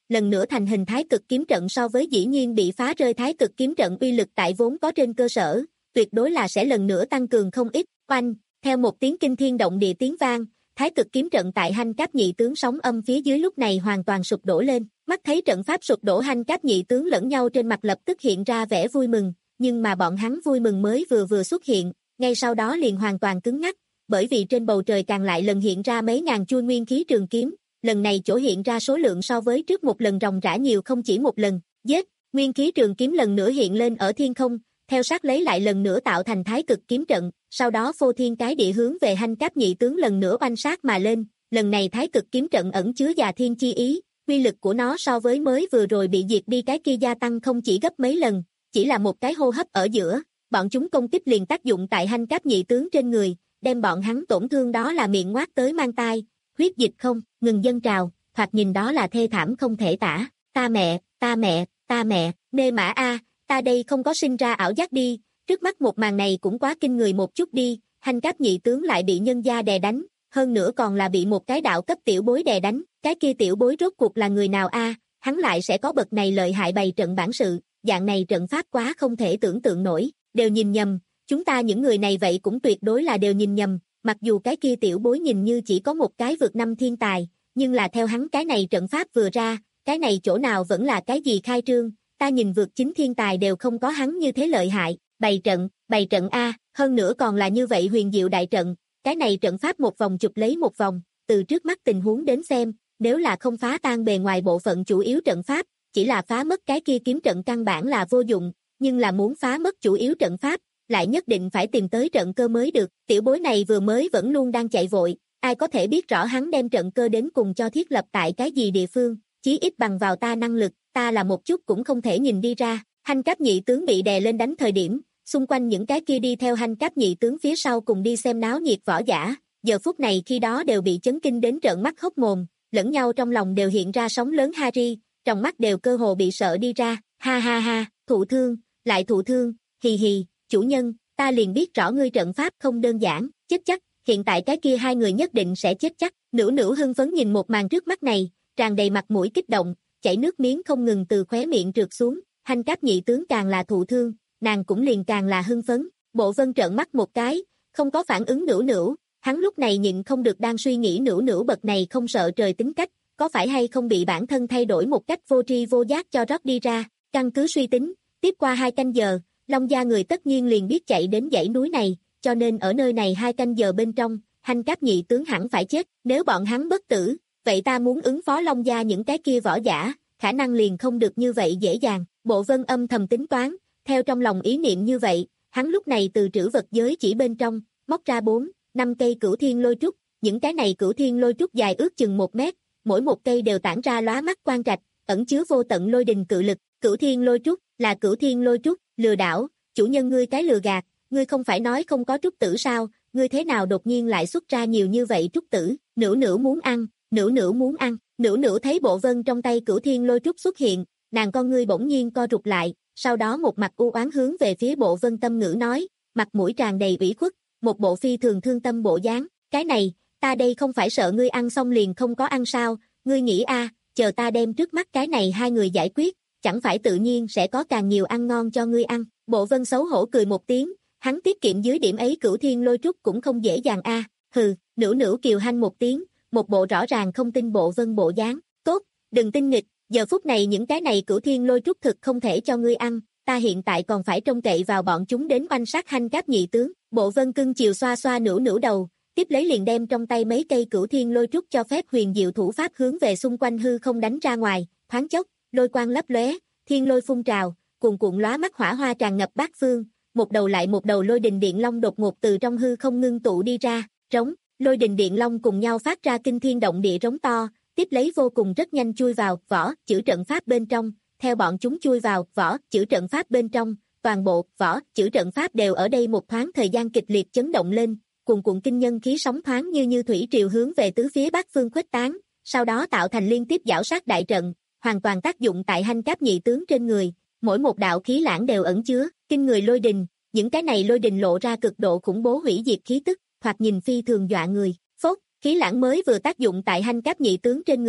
lần nữa thành hình thái cực kiếm trận so với dĩ nhiên bị phá rơi thái cực kiếm trận uy lực tại vốn có trên cơ sở, tuyệt đối là sẽ lần nữa tăng cường không ít. Oanh, theo một tiếng kinh thiên động địa tiếng vang, thái cực kiếm trận tại Hành Cáp nhị tướng sóng âm phía dưới lúc này hoàn toàn sụp đổ lên. Mắt thấy trận pháp sụp đổ, Hành Cáp nhị tướng lẫn nhau trên mặt lập tức hiện ra vẻ vui mừng, nhưng mà bọn hắn vui mừng mới vừa vừa xuất hiện, ngay sau đó liền hoàn toàn cứng ngắc, bởi vì trên bầu trời càng lại lần hiện ra mấy ngàn chuôi nguyên khí trường kiếm, lần này chỗ hiện ra số lượng so với trước một lần ròng rã nhiều không chỉ một lần. Giết, nguyên khí trường kiếm lần nữa hiện lên ở thiên không, theo sát lấy lại lần nữa tạo thành thái cực kiếm trận, sau đó phô thiên cái địa hướng về Hành Cáp nhị tướng lần nữa oanh sát mà lên. Lần này thái cực kiếm trận ẩn chứa già thiên chi ý, uy lực của nó so với mới vừa rồi bị diệt đi cái kia gia tăng không chỉ gấp mấy lần, chỉ là một cái hô hấp ở giữa, bọn chúng công kích liền tác dụng tại Hành Cáp nhị tướng trên người, đem bọn hắn tổn thương đó là miệng ngoác tới mang tai, huyết dịch không ngừng dâng trào, thoạt nhìn đó là thê thảm không thể tả. Ta mẹ, ta mẹ, ta mẹ, nê mã a, ta đây không có sinh ra ảo giác đi, trước mắt một màn này cũng quá kinh người một chút đi, Hành Cáp nhị tướng lại bị nhân gia đè đánh, hơn nữa còn là bị một cái đạo cấp tiểu bối đè đánh, cái kia tiểu bối rốt cuộc là người nào a, hắn lại sẽ có bậc này lợi hại bày trận bản sự, dạng này trận pháp quá không thể tưởng tượng nổi, đều nhìn nhầm, chúng ta những người này vậy cũng tuyệt đối là đều nhìn nhầm, mặc dù cái kia tiểu bối nhìn như chỉ có một cái vượt năm thiên tài, nhưng là theo hắn cái này trận pháp vừa ra, cái này chỗ nào vẫn là cái gì khai trương, ta nhìn vượt chính thiên tài đều không có hắn như thế lợi hại, bày trận, bày trận a, hơn nữa còn là như vậy huyền diệu đại trận, cái này trận pháp một vòng chụp lấy một vòng, từ trước mắt tình huống đến xem, nếu là không phá tan bề ngoài bộ phận chủ yếu trận pháp, chỉ là phá mất cái kia kiếm trận căn bản là vô dụng, nhưng là muốn phá mất chủ yếu trận pháp, lại nhất định phải tìm tới trận cơ mới được, tiểu bối này vừa mới vẫn luôn đang chạy vội, ai có thể biết rõ hắn đem trận cơ đến cùng cho thiết lập tại cái gì địa phương, chí ít bằng vào ta năng lực, ta là một chút cũng không thể nhìn đi ra. Hành Cáp nhị tướng bị đè lên đánh thời điểm, xung quanh những cái kia đi theo Hành Cáp nhị tướng phía sau cùng đi xem náo nhiệt võ giả, giờ phút này khi đó đều bị chấn kinh đến trợn mắt hốc mồm, lẫn nhau trong lòng đều hiện ra sóng lớn Harry, trong mắt đều cơ hồ bị sợ đi ra, ha ha ha, thụ thương, lại thụ thương, hì hì, chủ nhân, ta liền biết rõ ngươi trận pháp không đơn giản, chết chắc, hiện tại cái kia hai người nhất định sẽ chết chắc. Nữu Nữu hưng phấn nhìn một màn trước mắt này, tràn đầy mặt mũi kích động, chảy nước miếng không ngừng từ khóe miệng trượt xuống, Hành Cáp nhị tướng càng là thụ thương, nàng cũng liền càng là hưng phấn. Bộ Vân trợn mắt một cái, không có phản ứng Nữu Nữu, hắn lúc này nhịn không được đang suy nghĩ Nữu Nữu bậc này không sợ trời tính cách, có phải hay không bị bản thân thay đổi một cách vô tri vô giác cho rót đi ra. Căn cứ suy tính, tiếp qua hai canh giờ, Long gia người tất nhiên liền biết chạy đến dãy núi này, cho nên ở nơi này hai canh giờ bên trong, Hành Cáp nhị tướng hẳn phải chết, nếu bọn hắn bất tử, vậy ta muốn ứng phó Long gia những cái kia võ giả, khả năng liền không được như vậy dễ dàng. Bộ Vân âm thầm tính toán, theo trong lòng ý niệm như vậy, hắn lúc này từ trữ vật giới chỉ bên trong, móc ra bốn, năm cây cửu thiên lôi trúc, những cái này cửu thiên lôi trúc dài ước chừng một mét, mỗi một cây đều tản ra lóa mắt quang trạch, ẩn chứa vô tận lôi đình cự lực. Cửu thiên lôi trúc, là cửu thiên lôi trúc, lừa đảo, chủ nhân ngươi cái lừa gạt, ngươi không phải nói không có trúc tử sao, ngươi thế nào đột nhiên lại xuất ra nhiều như vậy trúc tử. Nữu Nữu muốn ăn, Nữu Nữu muốn ăn. Nữu Nữu thấy Bộ Vân trong tay cửu thiên lôi trúc xuất hiện, nàng con ngươi bỗng nhiên co rụt lại, sau đó một mặt u oán hướng về phía Bộ Vân tâm ngữ nói, mặt mũi tràn đầy ủy khuất, một bộ phi thường thương tâm bộ dáng, cái này, ta đây không phải sợ ngươi ăn xong liền không có ăn sao, ngươi nghĩ a, chờ ta đem trước mắt cái này hai người giải quyết, chẳng phải tự nhiên sẽ có càng nhiều ăn ngon cho ngươi ăn. Bộ Vân xấu hổ cười một tiếng, hắn tiết kiệm dưới điểm ấy cửu thiên lôi trúc cũng không dễ dàng a. Hừ, Nữu Nữu kiều hanh một tiếng, một bộ rõ ràng không tin Bộ Vân bộ dáng. Tốt, đừng tinh nghịch, giờ phút này những cái này cửu thiên lôi trúc thực không thể cho ngươi ăn, ta hiện tại còn phải trông cậy vào bọn chúng đến oanh sát Hành Cáp nhị tướng. Bộ Vân cưng chiều xoa xoa Nữu Nữu đầu, tiếp lấy liền đem trong tay mấy cây cửu thiên lôi trúc cho phép huyền diệu thủ pháp hướng về xung quanh hư không đánh ra ngoài, thoáng chốc, lôi quang lấp lóe, thiên lôi phun trào, cuồn cuộn lóa mắt hỏa hoa tràn ngập bát phương, một đầu lại một đầu lôi đình điện long đột ngột từ trong hư không ngưng tụ đi ra, trống, lôi đình điện long cùng nhau phát ra kinh thiên động địa rống to, tiếp lấy vô cùng rất nhanh chui vào võ chữ trận pháp bên trong, theo bọn chúng chui vào võ chữ trận pháp bên trong, toàn bộ võ chữ trận pháp đều ở đây một thoáng thời gian kịch liệt chấn động lên, cuồn cuộn kinh nhân khí sóng thoáng như như thủy triều hướng về tứ phía bát phương khuếch tán, sau đó tạo thành liên tiếp giảo sát đại trận, hoàn toàn tác dụng tại Hành Cáp nhị tướng trên người, mỗi một đạo khí lãng đều ẩn chứa kinh người lôi đình, những cái này lôi đình lộ ra cực độ khủng bố hủy diệt khí tức, thoạt nhìn phi thường dọa người. Phốt, khí lãng mới vừa tác dụng tại Hành Cáp nhị tướng trên người,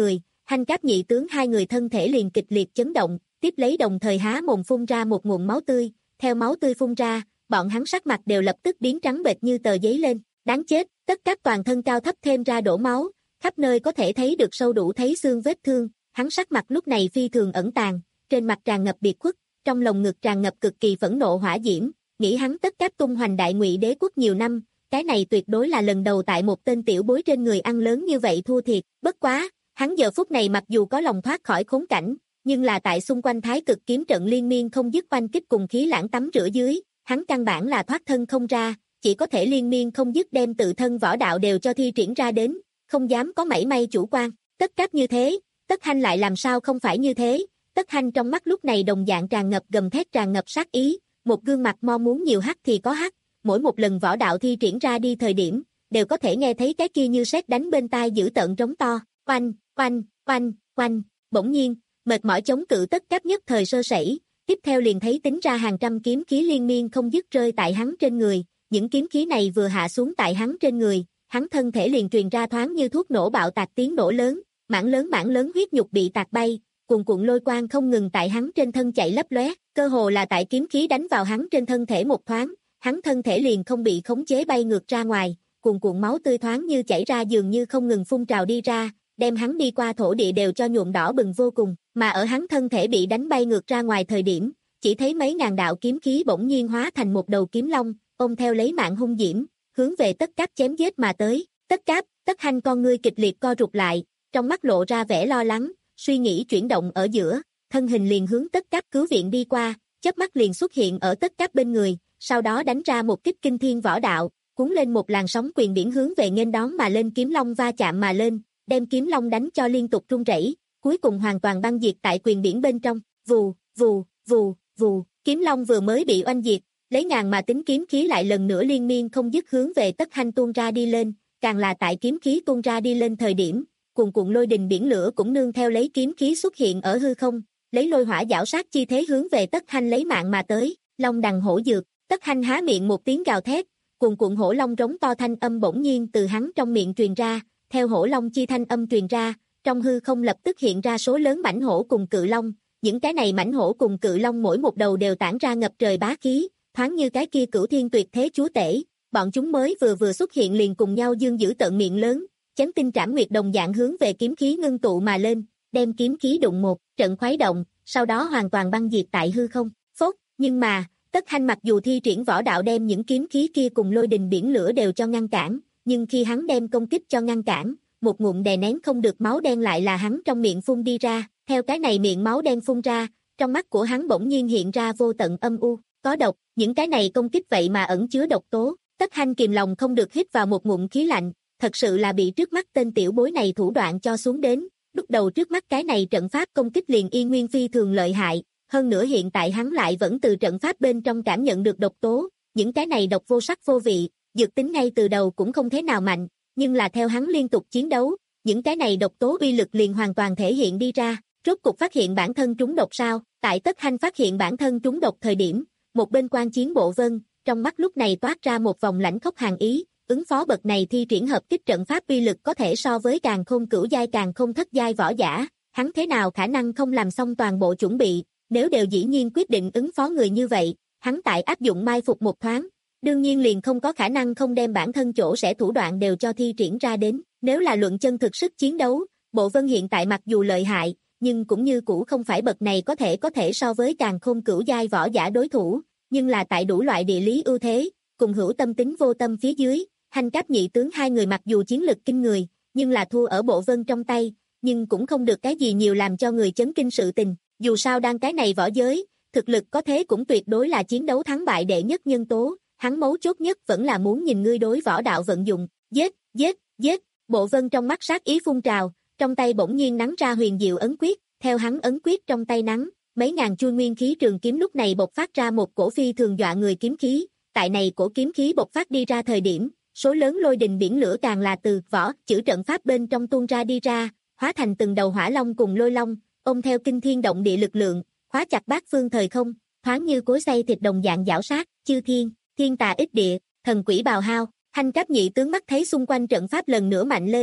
Hành Cáp nhị tướng hai người thân thể liền kịch liệt chấn động, tiếp lấy đồng thời há mồm phun ra một nguồn máu tươi, theo máu tươi phun ra, bọn hắn sắc mặt đều lập tức biến trắng bệch như tờ giấy lên, đáng chết, Tất Cáp toàn thân cao thấp thêm ra đổ máu, khắp nơi có thể thấy được sâu đủ thấy xương vết thương, hắn sắc mặt lúc này phi thường ẩn tàng, trên mặt tràn ngập biệt khuất, trong lồng ngực tràn ngập cực kỳ phẫn nộ hỏa diễm, nghĩ hắn Tất Cáp tung hoành đại ngụy đế quốc nhiều năm, cái này tuyệt đối là lần đầu tại một tên tiểu bối trên người ăn lớn như vậy thua thiệt, bất quá, hắn giờ phút này mặc dù có lòng thoát khỏi khốn cảnh, nhưng là tại xung quanh Thái Cực kiếm trận liên miên không dứt oanh kích cùng khí lãng tắm rửa dưới, hắn căn bản là thoát thân không ra, chỉ có thể liên miên không dứt đem tự thân võ đạo đều cho thi triển ra đến, không dám có mảy may chủ quan. Tất Cáp như thế, Tất Hanh lại làm sao không phải như thế, Tất Hanh trong mắt lúc này đồng dạng tràn ngập gầm thét tràn ngập sát ý, một gương mặt mo muốn nhiều hắc thì có hắc, mỗi một lần võ đạo thi triển ra đi thời điểm, đều có thể nghe thấy cái kia như sét đánh bên tai dữ tợn trống to, oanh, oanh, oanh, oanh, bỗng nhiên, mệt mỏi chống cự Tất Cáp nhất thời sơ sẩy, tiếp theo liền thấy tính ra hàng trăm kiếm khí liên miên không dứt rơi tại hắn trên người, những kiếm khí này vừa hạ xuống tại hắn trên người, hắn thân thể liền truyền ra thoáng như thuốc nổ bạo tạc tiếng nổ lớn, mảng lớn mảng lớn huyết nhục bị tạc bay, cuồn cuộn lôi quang không ngừng tại hắn trên thân chạy lấp lóe, cơ hồ là tại kiếm khí đánh vào hắn trên thân thể một thoáng, hắn thân thể liền không bị khống chế bay ngược ra ngoài, cuồn cuộn máu tươi thoáng như chảy ra dường như không ngừng phun trào đi ra, đem hắn đi qua thổ địa đều cho nhuộm đỏ bừng vô cùng, mà ở hắn thân thể bị đánh bay ngược ra ngoài thời điểm, chỉ thấy mấy ngàn đạo kiếm khí bỗng nhiên hóa thành một đầu kiếm long, ôm theo lấy mạng hung diễm, hướng về Tất Cáp chém giết mà tới. Tất Cáp, Tất Hanh con ngươi kịch liệt co rụt lại, trong mắt lộ ra vẻ lo lắng, suy nghĩ chuyển động ở giữa, thân hình liền hướng Tất Cáp cứu viện đi qua, chớp mắt liền xuất hiện ở Tất Cáp bên người, sau đó đánh ra một kích kinh thiên võ đạo, cuốn lên một làn sóng quyền biển hướng về nghênh đón mà lên kiếm long va chạm mà lên, đem kiếm long đánh cho liên tục rung rẩy, cuối cùng hoàn toàn băng diệt tại quyền biển bên trong, vù, vù, vù, vù, kiếm long vừa mới bị oanh diệt, lấy ngàn mà tính kiếm khí lại lần nữa liên miên không dứt hướng về Tất Hanh tuôn ra đi lên, càng là tại kiếm khí tuôn ra đi lên thời điểm, cuồn cuộn lôi đình biển lửa cũng nương theo lấy kiếm khí xuất hiện ở hư không, lấy lôi hỏa giảo sát chi thế hướng về Tất Hanh lấy mạng mà tới, long đằng hổ dược, Tất Hanh há miệng một tiếng gào thét, cuồn cuộn hổ long rống to thanh âm bỗng nhiên từ hắn trong miệng truyền ra, theo hổ long chi thanh âm truyền ra, trong hư không lập tức hiện ra số lớn mãnh hổ cùng cự long, những cái này mãnh hổ cùng cự long mỗi một đầu đều tản ra ngập trời bá khí, thoáng như cái kia cửu thiên tuyệt thế chúa tể, bọn chúng mới vừa vừa xuất hiện liền cùng nhau dương giữ tận miệng lớn, chấn tinh trảm nguyệt đồng dạng hướng về kiếm khí ngưng tụ mà lên, đem kiếm khí đụng một trận khuấy động, sau đó hoàn toàn băng diệt tại hư không. Phốt, nhưng mà, Tất Hanh mặc dù thi triển võ đạo đem những kiếm khí kia cùng lôi đình biển lửa đều cho ngăn cản, nhưng khi hắn đem công kích cho ngăn cản, một ngụm đè nén không được máu đen lại là hắn trong miệng phun đi ra, theo cái này miệng máu đen phun ra, trong mắt của hắn bỗng nhiên hiện ra vô tận âm u, có độc, những cái này công kích vậy mà ẩn chứa độc tố. Tất Hanh kìm lòng không được hít vào một ngụm khí lạnh, thật sự là bị trước mắt tên tiểu bối này thủ đoạn cho xuống đến, lúc đầu trước mắt cái này trận pháp công kích liền y nguyên phi thường lợi hại, hơn nữa hiện tại hắn lại vẫn từ trận pháp bên trong cảm nhận được độc tố, những cái này độc vô sắc vô vị, dược tính ngay từ đầu cũng không thế nào mạnh, nhưng là theo hắn liên tục chiến đấu, những cái này độc tố uy lực liền hoàn toàn thể hiện đi ra, rốt cục phát hiện bản thân trúng độc sao, tại Tất Hanh phát hiện bản thân trúng độc thời điểm, một bên quan chiến Bộ Vân, trong mắt lúc này toát ra một vòng lãnh khốc hàn ý, ứng phó bậc này thi triển hợp kích trận pháp uy lực có thể so với càng khôn cửu giai càng không thất giai võ giả, hắn thế nào khả năng không làm xong toàn bộ chuẩn bị, nếu đều dĩ nhiên quyết định ứng phó người như vậy, hắn tại áp dụng mai phục một thoáng, đương nhiên liền không có khả năng không đem bản thân chỗ sẽ thủ đoạn đều cho thi triển ra đến, nếu là luận chân thực sức chiến đấu, Bộ Vân hiện tại mặc dù lợi hại, nhưng cũng như cũ không phải bậc này có thể có thể so với càng khôn cửu giai võ giả đối thủ, nhưng là tại đủ loại địa lý ưu thế, cùng hữu tâm tính vô tâm phía dưới, Hành Cáp nhị tướng hai người mặc dù chiến lực kinh người, nhưng là thua ở Bộ Vân trong tay, nhưng cũng không được cái gì nhiều làm cho người chấn kinh sự tình, dù sao đang cái này võ giới, thực lực có thế cũng tuyệt đối là chiến đấu thắng bại đệ nhất nhân tố, hắn mấu chốt nhất vẫn là muốn nhìn ngươi đối võ đạo vận dụng, giết, giết, giết, Bộ Vân trong mắt sát ý phun trào, trong tay bỗng nhiên nắn ra huyền diệu ấn quyết, theo hắn ấn quyết trong tay nắn, mấy ngàn chuôi nguyên khí trường kiếm lúc này bộc phát ra một cổ phi thường dọa người kiếm khí, tại này cổ kiếm khí bộc phát đi ra thời điểm, số lớn lôi đình biển lửa càng là từ võ chữ trận pháp bên trong tuôn ra đi ra, hóa thành từng đầu hỏa long cùng lôi long, ôm theo kinh thiên động địa lực lượng, khóa chặt bát phương thời không, thoáng như cối xay thịt đồng dạng giảo sát, chư thiên, thiên tà ích địa, thần quỷ bào hao. Hành Cáp nhị tướng mắt thấy xung quanh trận pháp lần nữa mạnh lên,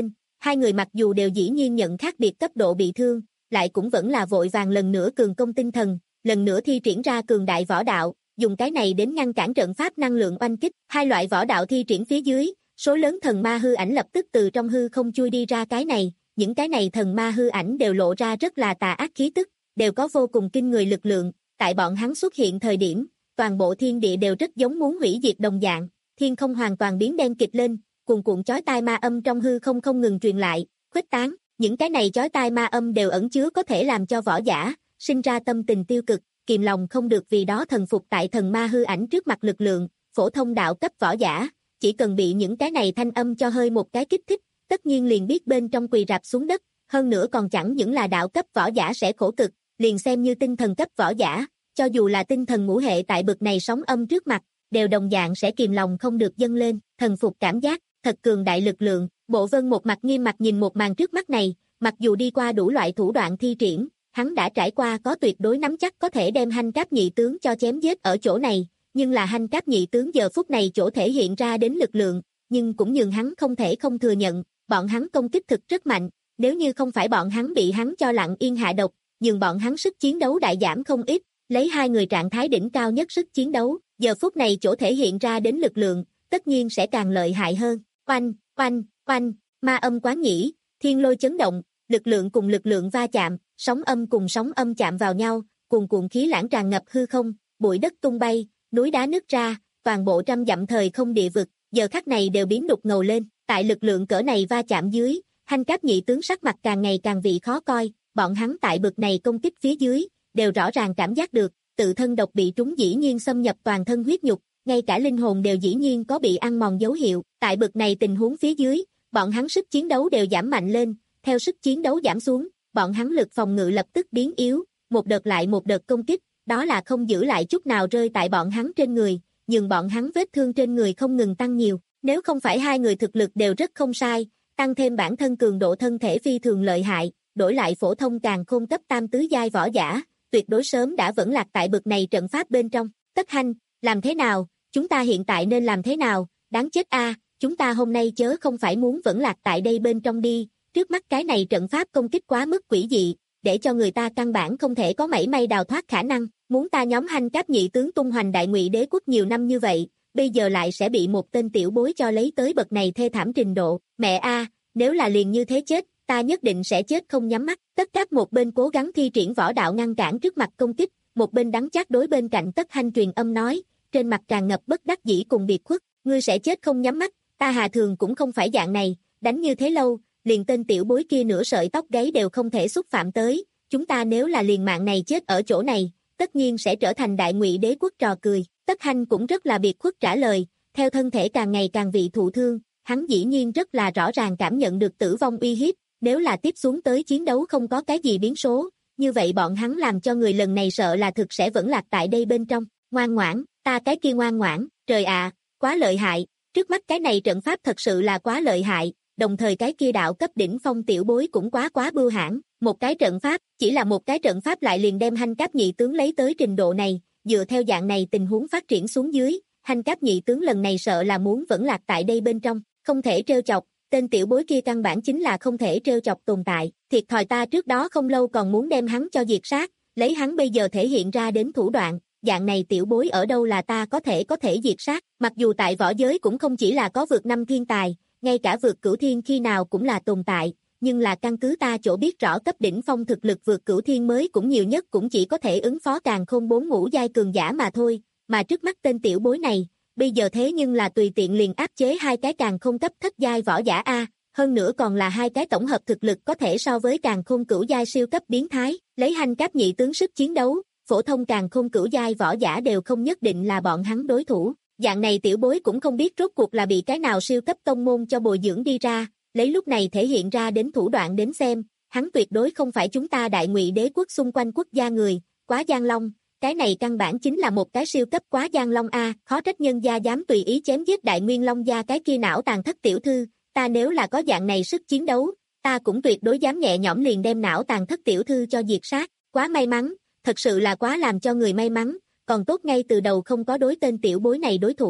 Hai người mặc dù đều dĩ nhiên nhận khác biệt cấp độ bị thương, lại cũng vẫn là vội vàng lần nữa cường công tinh thần, lần nữa thi triển ra cường đại võ đạo, dùng cái này đến ngăn cản trận pháp năng lượng oanh kích. Hai loại võ đạo thi triển phía dưới, số lớn thần ma hư ảnh lập tức từ trong hư không chui đi ra cái này, những cái này thần ma hư ảnh đều lộ ra rất là tà ác khí tức, đều có vô cùng kinh người lực lượng, tại bọn hắn xuất hiện thời điểm, toàn bộ thiên địa đều rất giống muốn hủy diệt đồng dạng, thiên không hoàn toàn biến đen kịt lên, cuồn cuộn chói tai ma âm trong hư không không ngừng truyền lại, khuếch tán, những cái này chói tai ma âm đều ẩn chứa có thể làm cho võ giả sinh ra tâm tình tiêu cực, kìm lòng không được vì đó thần phục tại thần ma hư ảnh trước mặt lực lượng, phổ thông đạo cấp võ giả, chỉ cần bị những cái này thanh âm cho hơi một cái kích thích, tất nhiên liền biết bên trong quỳ rạp xuống đất, hơn nữa còn chẳng những là đạo cấp võ giả sẽ khổ cực, liền xem như tinh thần cấp võ giả, cho dù là tinh thần ngũ hệ tại bực này sóng âm trước mặt, đều đồng dạng sẽ kìm lòng không được dâng lên, thần phục cảm giác, thật cường đại lực lượng. Bộ Vân một mặt nghiêm mặt nhìn một màn trước mắt này, mặc dù đi qua đủ loại thủ đoạn thi triển, hắn đã trải qua có tuyệt đối nắm chắc có thể đem Hanh Cáp nhị tướng cho chém giết ở chỗ này, nhưng là Hanh Cáp nhị tướng giờ phút này chỗ thể hiện ra đến lực lượng, nhưng cũng nhường hắn không thể không thừa nhận, bọn hắn công kích thực rất mạnh, nếu như không phải bọn hắn bị hắn cho lặng yên hạ độc, nhường bọn hắn sức chiến đấu đại giảm không ít, lấy hai người trạng thái đỉnh cao nhất sức chiến đấu, giờ phút này chỗ thể hiện ra đến lực lượng, tất nhiên sẽ càng lợi hại hơn. Oanh, oanh, oanh, ma âm quán nhĩ, thiên lôi chấn động, lực lượng cùng lực lượng va chạm, sóng âm cùng sóng âm chạm vào nhau, cuồn cuộn khí lãng tràn ngập hư không, bụi đất tung bay, núi đá nứt ra, toàn bộ trăm dặm thời không địa vực, giờ khắc này đều biến đục ngầu lên, tại lực lượng cỡ này va chạm dưới, Hanh Cáp nhị tướng sắc mặt càng ngày càng vị khó coi, bọn hắn tại bực này công kích phía dưới, đều rõ ràng cảm giác được, tự thân độc bị trúng dĩ nhiên xâm nhập toàn thân huyết nhục, ngay cả linh hồn đều dĩ nhiên có bị ăn mòn dấu hiệu, tại bực này tình huống phía dưới, bọn hắn sức chiến đấu đều giảm mạnh lên, theo sức chiến đấu giảm xuống, bọn hắn lực phòng ngự lập tức biến yếu, một đợt lại một đợt công kích, đó là không giữ lại chút nào rơi tại bọn hắn trên người, nhưng bọn hắn vết thương trên người không ngừng tăng nhiều, nếu không phải hai người thực lực đều rất không sai, tăng thêm bản thân cường độ thân thể phi thường lợi hại, đổi lại phổ thông càn khôn cấp tam tứ giai võ giả, tuyệt đối sớm đã vẫn lạc tại bực này trận pháp bên trong. Tất Hanh, làm thế nào, chúng ta hiện tại nên làm thế nào, đáng chết a, chúng ta hôm nay chớ không phải muốn vẫn lạc tại đây bên trong đi, trước mắt cái này trận pháp công kích quá mức quỷ dị, để cho người ta căn bản không thể có mảy may đào thoát khả năng, muốn ta nhóm Hanh Cáp nhị tướng tung hoành đại ngụy đế quốc nhiều năm như vậy, bây giờ lại sẽ bị một tên tiểu bối cho lấy tới bậc này thê thảm trình độ, mẹ a, nếu là liền như thế chết, ta nhất định sẽ chết không nhắm mắt. Tất Cáp một bên cố gắng thi triển võ đạo ngăn cản trước mặt công kích, một bên đắng chát đối bên cạnh Tất Hanh truyền âm nói, trên mặt tràn ngập bất đắc dĩ cùng biệt khuất, ngươi sẽ chết không nhắm mắt, ta Hà Thường cũng không phải dạng này, đánh như thế lâu, liền tên tiểu bối kia nửa sợi tóc gáy đều không thể xúc phạm tới, chúng ta nếu là liền mạng này chết ở chỗ này, tất nhiên sẽ trở thành đại ngụy đế quốc trò cười. Tất Hanh cũng rất là biệt khuất trả lời, theo thân thể càng ngày càng bị thụ thương, hắn dĩ nhiên rất là rõ ràng cảm nhận được tử vong uy hiếp, nếu là tiếp xuống tới chiến đấu không có cái gì biến số, như vậy bọn hắn làm cho người lần này sợ là thực sẽ vẫn lạc tại đây bên trong. Ngoan ngoãn, ta cái kia ngoan ngoãn, trời ạ, à, quá lợi hại, trước mắt cái này trận pháp thật sự là quá lợi hại, đồng thời cái kia đạo cấp đỉnh phong tiểu bối cũng quá quá bưu hãn, một cái trận pháp, chỉ là một cái trận pháp lại liền đem Hanh Cáp nhị tướng lấy tới trình độ này, dựa theo dạng này tình huống phát triển xuống dưới, Hanh Cáp nhị tướng lần này sợ là muốn vẫn lạc tại đây bên trong, không thể trêu chọc, tên tiểu bối kia căn bản chính là không thể trêu chọc tồn tại, thiệt thòi ta trước đó không lâu còn muốn đem hắn cho diệt sát, lấy hắn bây giờ thể hiện ra đến thủ đoạn, dạng này tiểu bối ở đâu là ta có thể có thể diệt sát, mặc dù tại võ giới cũng không chỉ là có vượt năm thiên tài, ngay cả vượt cửu thiên khi nào cũng là tồn tại, nhưng là căn cứ ta chỗ biết rõ cấp đỉnh phong thực lực vượt cửu thiên mới cũng nhiều nhất cũng chỉ có thể ứng phó càn khôn bốn ngũ giai cường giả mà thôi, mà trước mắt tên tiểu bối này, bây giờ thế nhưng là tùy tiện liền áp chế hai cái càn khôn cấp thất giai võ giả A, hơn nữa còn là hai cái tổng hợp thực lực có thể so với càn khôn cửu giai siêu cấp biến thái, lấy Hanh Cáp nhị tướng sức chiến đấu, phổ thông càn khôn cửu giai võ giả đều không nhất định là bọn hắn đối thủ, dạng này tiểu bối cũng không biết rốt cuộc là bị cái nào siêu cấp tông môn cho bồi dưỡng đi ra, lấy lúc này thể hiện ra đến thủ đoạn đến xem, hắn tuyệt đối không phải chúng ta đại ngụy đế quốc xung quanh quốc gia người, quá giang long. Cái này căn bản chính là một cái siêu cấp quá giang long a, khó trách nhân gia dám tùy ý chém giết đại nguyên long gia cái kia não tàn thất tiểu thư, ta nếu là có dạng này sức chiến đấu, ta cũng tuyệt đối dám nhẹ nhõm liền đem não tàn thất tiểu thư cho diệt sát, quá may mắn, thật sự là quá làm cho người may mắn, còn tốt ngay từ đầu không có đối tên tiểu bối này đối thủ,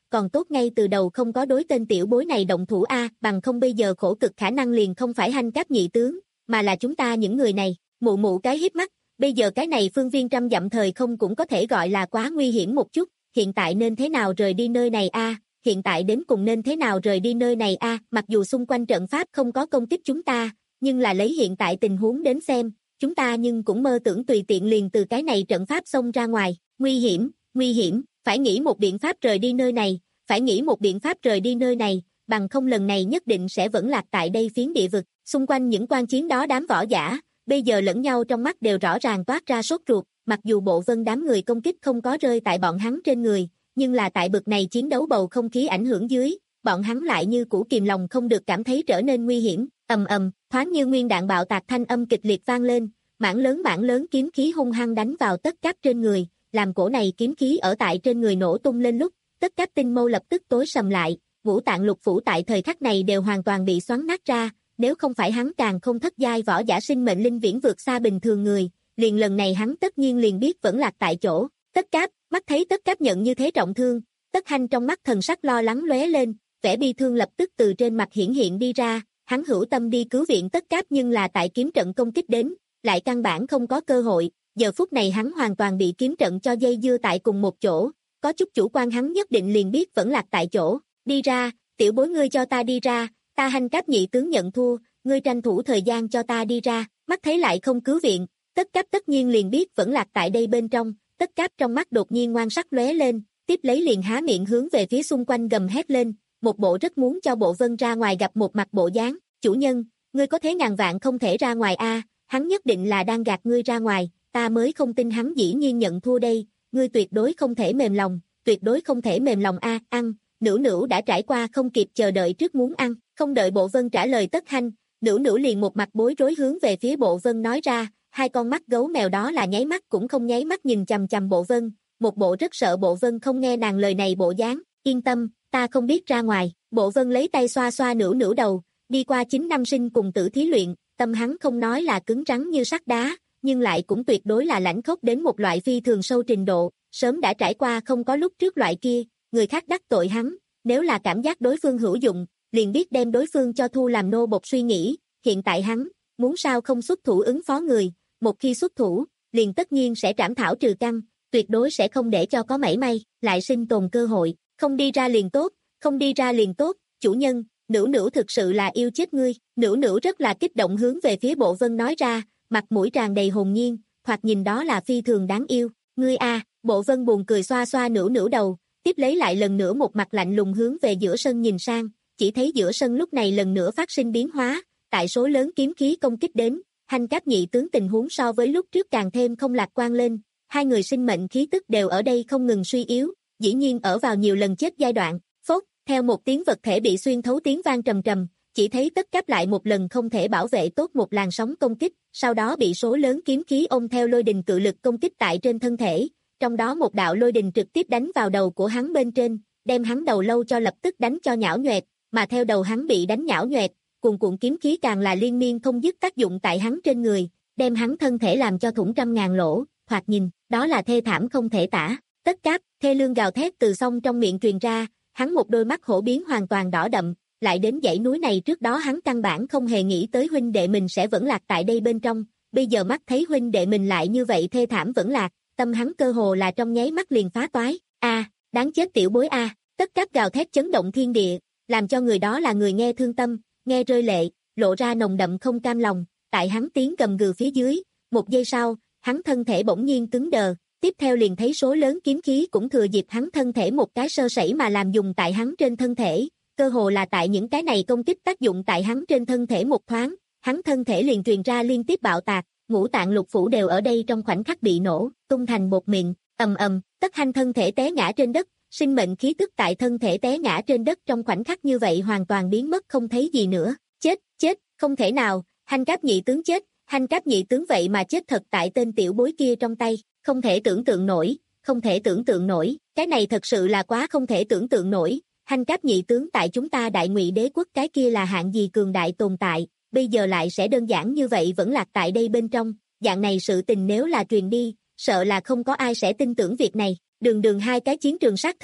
còn tốt ngay từ đầu không có đối tên tiểu bối này động thủ a, bằng không bây giờ khổ cực khả năng liền không phải Hành Cáp nhị tướng, mà là chúng ta những người này. Mụ mụ cái híp mắt, bây giờ cái này phương viên trăm dặm thời không cũng có thể gọi là quá nguy hiểm một chút, hiện tại nên thế nào rời đi nơi này a, hiện tại đến cùng nên thế nào rời đi nơi này a, mặc dù xung quanh trận pháp không có công kích chúng ta, nhưng là lấy hiện tại tình huống đến xem, chúng ta nhưng cũng mơ tưởng tùy tiện liền từ cái này trận pháp xông ra ngoài, nguy hiểm, nguy hiểm, phải nghĩ một biện pháp rời đi nơi này, phải nghĩ một biện pháp rời đi nơi này, bằng không lần này nhất định sẽ vẫn lạc tại đây phiến địa vực. Xung quanh những quan chiến đó đám võ giả, bây giờ lẫn nhau trong mắt đều rõ ràng toát ra sốt ruột, mặc dù Bộ Vân đám người công kích không có rơi tại bọn hắn trên người, nhưng là tại bực này chiến đấu bầu không khí ảnh hưởng dưới, bọn hắn lại như cũ kìm lòng không được cảm thấy trở nên nguy hiểm, ầm ầm, thoáng như nguyên đạn bạo tạc thanh âm kịch liệt vang lên, mảng lớn mảng lớn kiếm khí hung hăng đánh vào Tất Cáp trên người, làm cổ này kiếm khí ở tại trên người nổ tung lên lúc, Tất Cáp tinh mâu lập tức tối sầm lại, ngũ tạng lục phủ tại thời khắc này đều hoàn toàn bị xoắn nát ra, nếu không phải hắn càng không thất giai võ giả sinh mệnh linh viễn vượt xa bình thường người, liền lần này hắn tất nhiên liền biết vẫn lạc tại chỗ. Tất Cáp, mắt thấy Tất Cáp nhận như thế trọng thương, Tất Hanh trong mắt thần sắc lo lắng lóe lên, vẻ bi thương lập tức từ trên mặt hiển hiện đi ra, hắn hữu tâm đi cứu viện Tất Cáp nhưng là tại kiếm trận công kích đến, lại căn bản không có cơ hội, giờ phút này hắn hoàn toàn bị kiếm trận cho dây dưa tại cùng một chỗ, có chút chủ quan hắn nhất định liền biết vẫn lạc tại chỗ, đi ra, tiểu bối ngươi cho ta đi ra, ta Hành Cáp nhị tướng nhận thua, ngươi tranh thủ thời gian cho ta đi ra, mắt thấy lại không cứu viện, Tất Cáp tất nhiên liền biết vẫn lạc tại đây bên trong, Tất Cáp trong mắt đột nhiên ngoan sắc lóe lên, tiếp lấy liền há miệng hướng về phía xung quanh gầm hét lên, một bộ rất muốn cho Bộ Vân ra ngoài gặp một mặt bộ dáng, chủ nhân, ngươi có thế ngàn vạn không thể ra ngoài a, hắn nhất định là đang gạt ngươi ra ngoài, ta mới không tin hắn dĩ nhiên nhận thua đây, ngươi tuyệt đối không thể mềm lòng, tuyệt đối không thể mềm lòng a, ăn, Nữu Nữu đã trải qua không kịp chờ đợi trước muốn ăn, không đợi Bộ Vân trả lời Tất Hanh, Nữu Nữu liền một mặt bối rối hướng về phía Bộ Vân nói ra, hai con mắt gấu mèo đó là nháy mắt cũng không nháy mắt nhìn chằm chằm Bộ Vân, một bộ rất sợ Bộ Vân không nghe nàng lời này bộ dáng, yên tâm, ta không biết ra ngoài, Bộ Vân lấy tay xoa xoa Nữu Nữu đầu, đi qua chín năm sinh cùng tử thí luyện, tâm hắn không nói là cứng rắn như sắt đá, nhưng lại cũng tuyệt đối là lãnh khốc đến một loại phi thường sâu trình độ, sớm đã trải qua không có lúc trước loại kia, người khác đắc tội hắn, nếu là cảm giác đối phương hữu dụng, liền biết đem đối phương cho thu làm nô bộc suy nghĩ, hiện tại hắn, muốn sao không xuất thủ ứng phó người, một khi xuất thủ, liền tất nhiên sẽ trảm thảo trừ căn, tuyệt đối sẽ không để cho có mảy may, lại sinh tồn cơ hội, không đi ra liền tốt, không đi ra liền tốt, chủ nhân, Nữu Nữu thực sự là yêu chết ngươi, Nữu Nữu rất là kích động hướng về phía Bộ Vân nói ra, mặt mũi tràn đầy hồn nhiên, thoạt nhìn đó là phi thường đáng yêu, ngươi a, Bộ Vân buồn cười xoa xoa Nữu Nữu đầu, tiếp lấy lại lần nữa một mặt lạnh lùng hướng về giữa sân nhìn sang, chỉ thấy giữa sân lúc này lần nữa phát sinh biến hóa, tại số lớn kiếm khí công kích đến, Hành Cáp nhị tướng tình huống so với lúc trước càng thêm không lạc quan lên, hai người sinh mệnh khí tức đều ở đây không ngừng suy yếu, dĩ nhiên ở vào nhiều lần chết giai đoạn, phốt, theo một tiếng vật thể bị xuyên thấu tiếng vang trầm trầm, chỉ thấy Tất Cáp lại một lần không thể bảo vệ tốt một làn sóng công kích, sau đó bị số lớn kiếm khí ôm theo lôi đình cự lực công kích tại trên thân thể, trong đó một đạo lôi đình trực tiếp đánh vào đầu của hắn bên trên, đem hắn đầu lâu cho lập tức đánh cho nhão nhoẹt, mà theo đầu hắn bị đánh nhão nhoẹt, cuồn cuộn kiếm khí càng là liên miên không dứt tác dụng tại hắn trên người, đem hắn thân thể làm cho thủng trăm ngàn lỗ, thoạt nhìn, đó là thê thảm không thể tả. Tất Cáp, thê lương gào thét từ song trong miệng truyền ra, hắn một đôi mắt hổ biến hoàn toàn đỏ đậm, lại đến dãy núi này trước đó hắn căn bản không hề nghĩ tới huynh đệ mình sẽ vẫn lạc tại đây bên trong, bây giờ mắt thấy huynh đệ mình lại như vậy thê thảm vẫn lạc, tâm hắn cơ hồ là trong nháy mắt liền phá toái, a, đáng chết tiểu bối a, Tất Cáp gào thét chấn động thiên địa, làm cho người đó là người nghe thương tâm, nghe rơi lệ, lộ ra nồng đậm không cam lòng, tại hắn tiếng gầm gừ phía dưới, một giây sau, hắn thân thể bỗng nhiên cứng đờ, tiếp theo liền thấy số lớn kiếm khí cũng thừa dịp hắn thân thể một cái sơ sẩy mà làm dùng tại hắn trên thân thể, cơ hồ là tại những cái này công kích tác dụng tại hắn trên thân thể một thoáng, hắn thân thể liền truyền ra liên tiếp bạo tạc, ngũ tạng lục phủ đều ở đây trong khoảnh khắc bị nổ, tung thành bột mịn, ầm ầm, Tất Hanh thân thể té ngã trên đất, sinh mệnh khí tức tại thân thể té ngã trên đất trong khoảnh khắc như vậy hoàn toàn biến mất không thấy gì nữa, chết, chết, không thể nào, Hành Cáp nhị tướng chết, Hành Cáp nhị tướng vậy mà chết thật tại tên tiểu bối kia trong tay, không thể tưởng tượng nổi, không thể tưởng tượng nổi, cái này thật sự là quá không thể tưởng tượng nổi, Hành Cáp nhị tướng tại chúng ta Đại Ngụy Đế quốc cái kia là hạng gì cường đại tồn tại, bây giờ lại sẽ đơn giản như vậy vẫn lạc tại đây bên trong, dạng này sự tình nếu là truyền đi, sợ là không có ai sẽ tin tưởng việc này, đường đường hai cái chiến trường sát thần,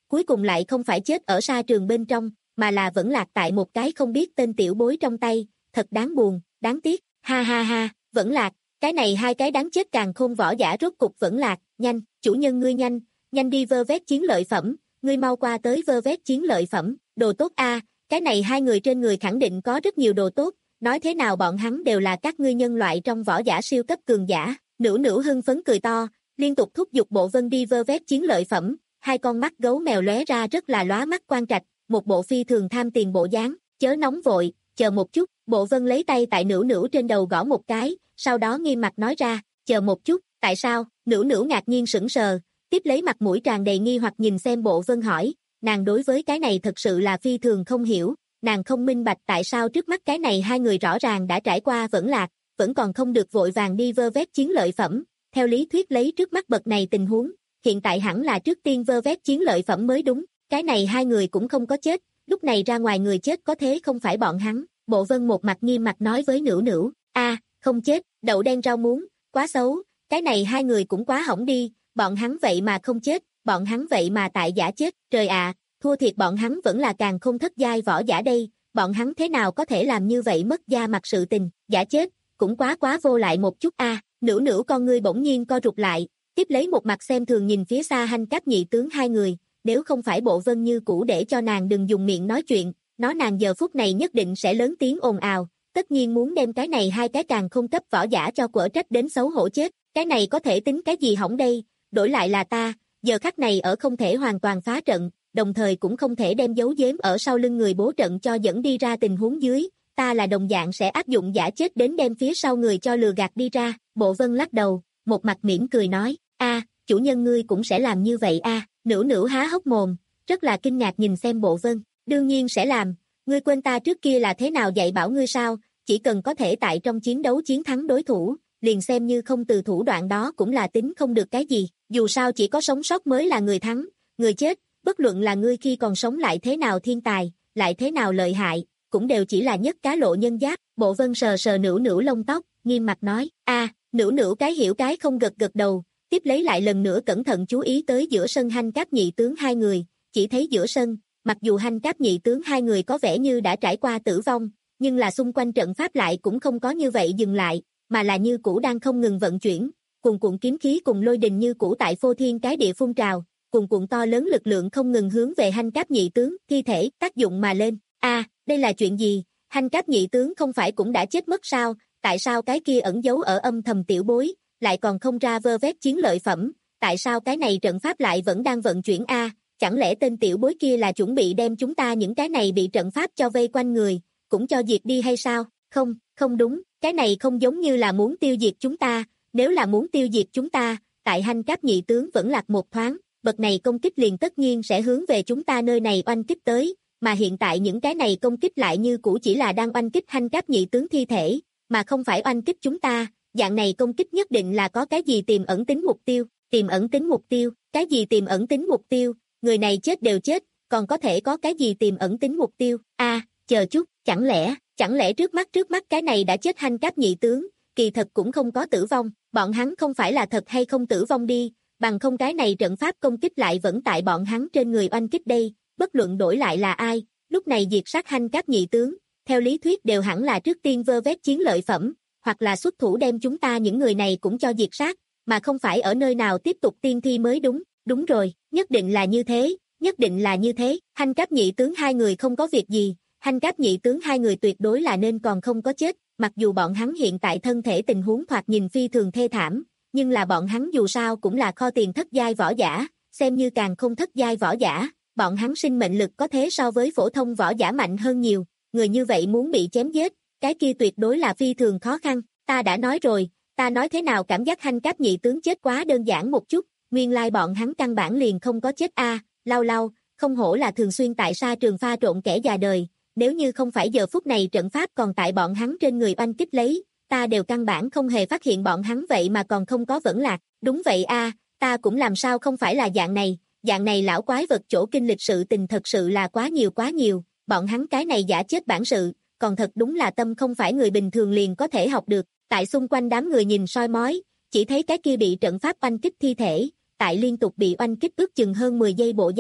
cuối cùng lại không phải chết ở sa trường bên trong, mà là vẫn lạc tại một cái không biết tên tiểu bối trong tay, thật đáng buồn, đáng tiếc, ha ha ha, vẫn lạc, cái này hai cái đáng chết càng khôn võ giả rốt cục vẫn lạc, nhanh, chủ nhân ngươi nhanh, nhanh đi vơ vét chiến lợi phẩm, ngươi mau qua tới vơ vét chiến lợi phẩm, đồ tốt a, cái này hai người trên người khẳng định có rất nhiều đồ tốt, nói thế nào bọn hắn đều là các ngươi nhân loại trong võ giả siêu cấp cường giả, Nữu Nữu hưng phấn cười to, liên tục thúc giục Bộ Vân đi vơ vét chiến lợi phẩm, hai con mắt gấu mèo lóe ra rất là lóa mắt quan trạch, một bộ phi thường tham tiền bộ dáng, chớ nóng vội, chờ một chút, Bộ Vân lấy tay tại Nữu Nữu trên đầu gõ một cái, sau đó nghiêm mặt nói ra, chờ một chút, tại sao, Nữu Nữu ngạc nhiên sững sờ, tiếp lấy mặt mũi tràn đầy nghi hoặc nhìn xem Bộ Vân hỏi, nàng đối với cái này thật sự là phi thường không hiểu, nàng không minh bạch tại sao trước mắt cái này hai người rõ ràng đã trải qua vẫn lạc, vẫn còn không được vội vàng đi vơ vét chiến lợi phẩm, theo lý thuyết lấy trước mắt bậc này tình huống, hiện tại hẳn là trước tiên vơ vét chiến lợi phẩm mới đúng, cái này hai người cũng không có chết, lúc này ra ngoài người chết có thế không phải bọn hắn, Bộ Vân một mặt nghiêm mặt nói với Nữu Nữu, a, không chết, đậu đen rau muống, quá xấu, cái này hai người cũng quá hỏng đi, bọn hắn vậy mà không chết, bọn hắn vậy mà tại giả chết, trời ạ, thua thiệt bọn hắn vẫn là càng không thất giai võ giả đây, bọn hắn thế nào có thể làm như vậy mất da mặt sự tình, giả chết, cũng quá quá vô lại một chút a, Nữu Nữu con ngươi bỗng nhiên co rụt lại, tiếp lấy một mặt xem thường nhìn phía xa Hanh Cáp nhị tướng hai người, nếu không phải Bộ Vân như cũ để cho nàng đừng dùng miệng nói chuyện, nó nàng giờ phút này nhất định sẽ lớn tiếng ồn ào, tất nhiên muốn đem cái này hai cái càng không cấp võ giả cho quở trách đến xấu hổ chết, cái này có thể tính cái gì hỏng đây, đổi lại là ta, giờ khắc này ở không thể hoàn toàn phá trận, đồng thời cũng không thể đem giấu giếm ở sau lưng người bố trận cho dẫn đi ra tình huống dưới, ta là đồng dạng sẽ áp dụng giả chết đến đem phía sau người cho lừa gạt đi ra, Bộ Vân lắc đầu, một mặt mỉm cười nói, a, chủ nhân ngươi cũng sẽ làm như vậy a, Nữu Nữu há hốc mồm, rất là kinh ngạc nhìn xem Bộ Vân, đương nhiên sẽ làm, ngươi quên ta trước kia là thế nào dạy bảo ngươi sao, chỉ cần có thể tại trong chiến đấu chiến thắng đối thủ, liền xem như không từ thủ đoạn đó cũng là tính không được cái gì, dù sao chỉ có sống sót mới là người thắng, người chết, bất luận là ngươi khi còn sống lại thế nào thiên tài, lại thế nào lợi hại, cũng đều chỉ là nhất cá lộ nhân giáp, Bộ Vân sờ sờ Nữu Nữu lông tóc, nghiêm mặt nói, a, Nữu Nữu cái hiểu cái không gật gật đầu, tiếp lấy lại lần nữa cẩn thận chú ý tới giữa sân Hanh Cáp nhị tướng hai người, chỉ thấy giữa sân, mặc dù Hanh Cáp nhị tướng hai người có vẻ như đã trải qua tử vong, nhưng là xung quanh trận pháp lại cũng không có như vậy dừng lại, mà là như cũ đang không ngừng vận chuyển, cuồn cuộn kiếm khí cùng lôi đình như cũ tại phô thiên cái địa phun trào, cuồn cuộn to lớn lực lượng không ngừng hướng về Hanh Cáp nhị tướng, thi thể, tác dụng mà lên. A, đây là chuyện gì? Hanh Cáp nhị tướng không phải cũng đã chết mất sao? Tại sao cái kia ẩn giấu ở âm thầm tiểu bối, lại còn không ra vơ vét chiến lợi phẩm? Tại sao cái này trận pháp lại vẫn đang vận chuyển a? Chẳng lẽ tên tiểu bối kia là chuẩn bị đem chúng ta những cái này bị trận pháp cho vây quanh người, cũng cho diệt đi hay sao? Không, không đúng, cái này không giống như là muốn tiêu diệt chúng ta, nếu là muốn tiêu diệt chúng ta, tại Hanh Cáp nhị tướng vẫn lạc một thoáng, bậc này công kích liền tất nhiên sẽ hướng về chúng ta nơi này oanh kích tới, mà hiện tại những cái này công kích lại như cũ chỉ là đang oanh kích Hanh Cáp nhị tướng thi thể, mà không phải oanh kích chúng ta, dạng này công kích nhất định là có cái gì tiềm ẩn tính mục tiêu, tiềm ẩn tính mục tiêu, cái gì tiềm ẩn tính mục tiêu, người này chết đều chết, còn có thể có cái gì tiềm ẩn tính mục tiêu, a, à, chờ chút, chẳng lẽ, chẳng lẽ trước mắt trước mắt cái này đã chết Hanh Cáp nhị tướng, kỳ thật cũng không có tử vong, bọn hắn không phải là thật hay không tử vong đi, bằng không cái này trận pháp công kích lại vẫn tại bọn hắn trên người oanh kích đây, bất luận đổi lại là ai, lúc này diệt sát Hanh Cáp nhị tướng, theo lý thuyết đều hẳn là trước tiên vơ vét chiến lợi phẩm, hoặc là xuất thủ đem chúng ta những người này cũng cho diệt sát, mà không phải ở nơi nào tiếp tục tiên thi mới đúng, đúng rồi, nhất định là như thế, nhất định là như thế, Hanh Cáp nhị tướng hai người không có việc gì, Hanh Cáp nhị tướng hai người tuyệt đối là nên còn không có chết, mặc dù bọn hắn hiện tại thân thể tình huống thoạt nhìn phi thường thê thảm, nhưng là bọn hắn dù sao cũng là kho tiền thất giai võ giả, xem như càng không thất giai võ giả, bọn hắn sinh mệnh lực có thế so với phổ thông võ giả mạnh hơn nhiều, người như vậy muốn bị chém giết, cái kia tuyệt đối là phi thường khó khăn, ta đã nói rồi, ta nói thế nào cảm giác Hanh Cáp nhị tướng chết quá đơn giản một chút, nguyên lai bọn hắn căn bản liền không có chết a, à, lau lau, không hổ là thường xuyên tại sa trường pha trộn kẻ già đời, nếu như không phải giờ phút này trận pháp còn tại bọn hắn trên người oanh kích lấy, ta đều căn bản không hề phát hiện bọn hắn vậy mà còn không có vẫn lạc, đúng vậy a, à, ta cũng làm sao không phải là dạng này, dạng này lão quái vật chỗ kinh lịch sự tình thật sự là quá nhiều quá nhiều, bọn hắn cái này giả chết bản sự, còn thật đúng là tâm không phải người bình thường liền có thể học được, tại xung quanh đám người nhìn soi mói, chỉ thấy cái kia bị trận pháp oanh kích thi thể, tại liên tục bị oanh kích ước chừng hơn mười giây bộ dáng,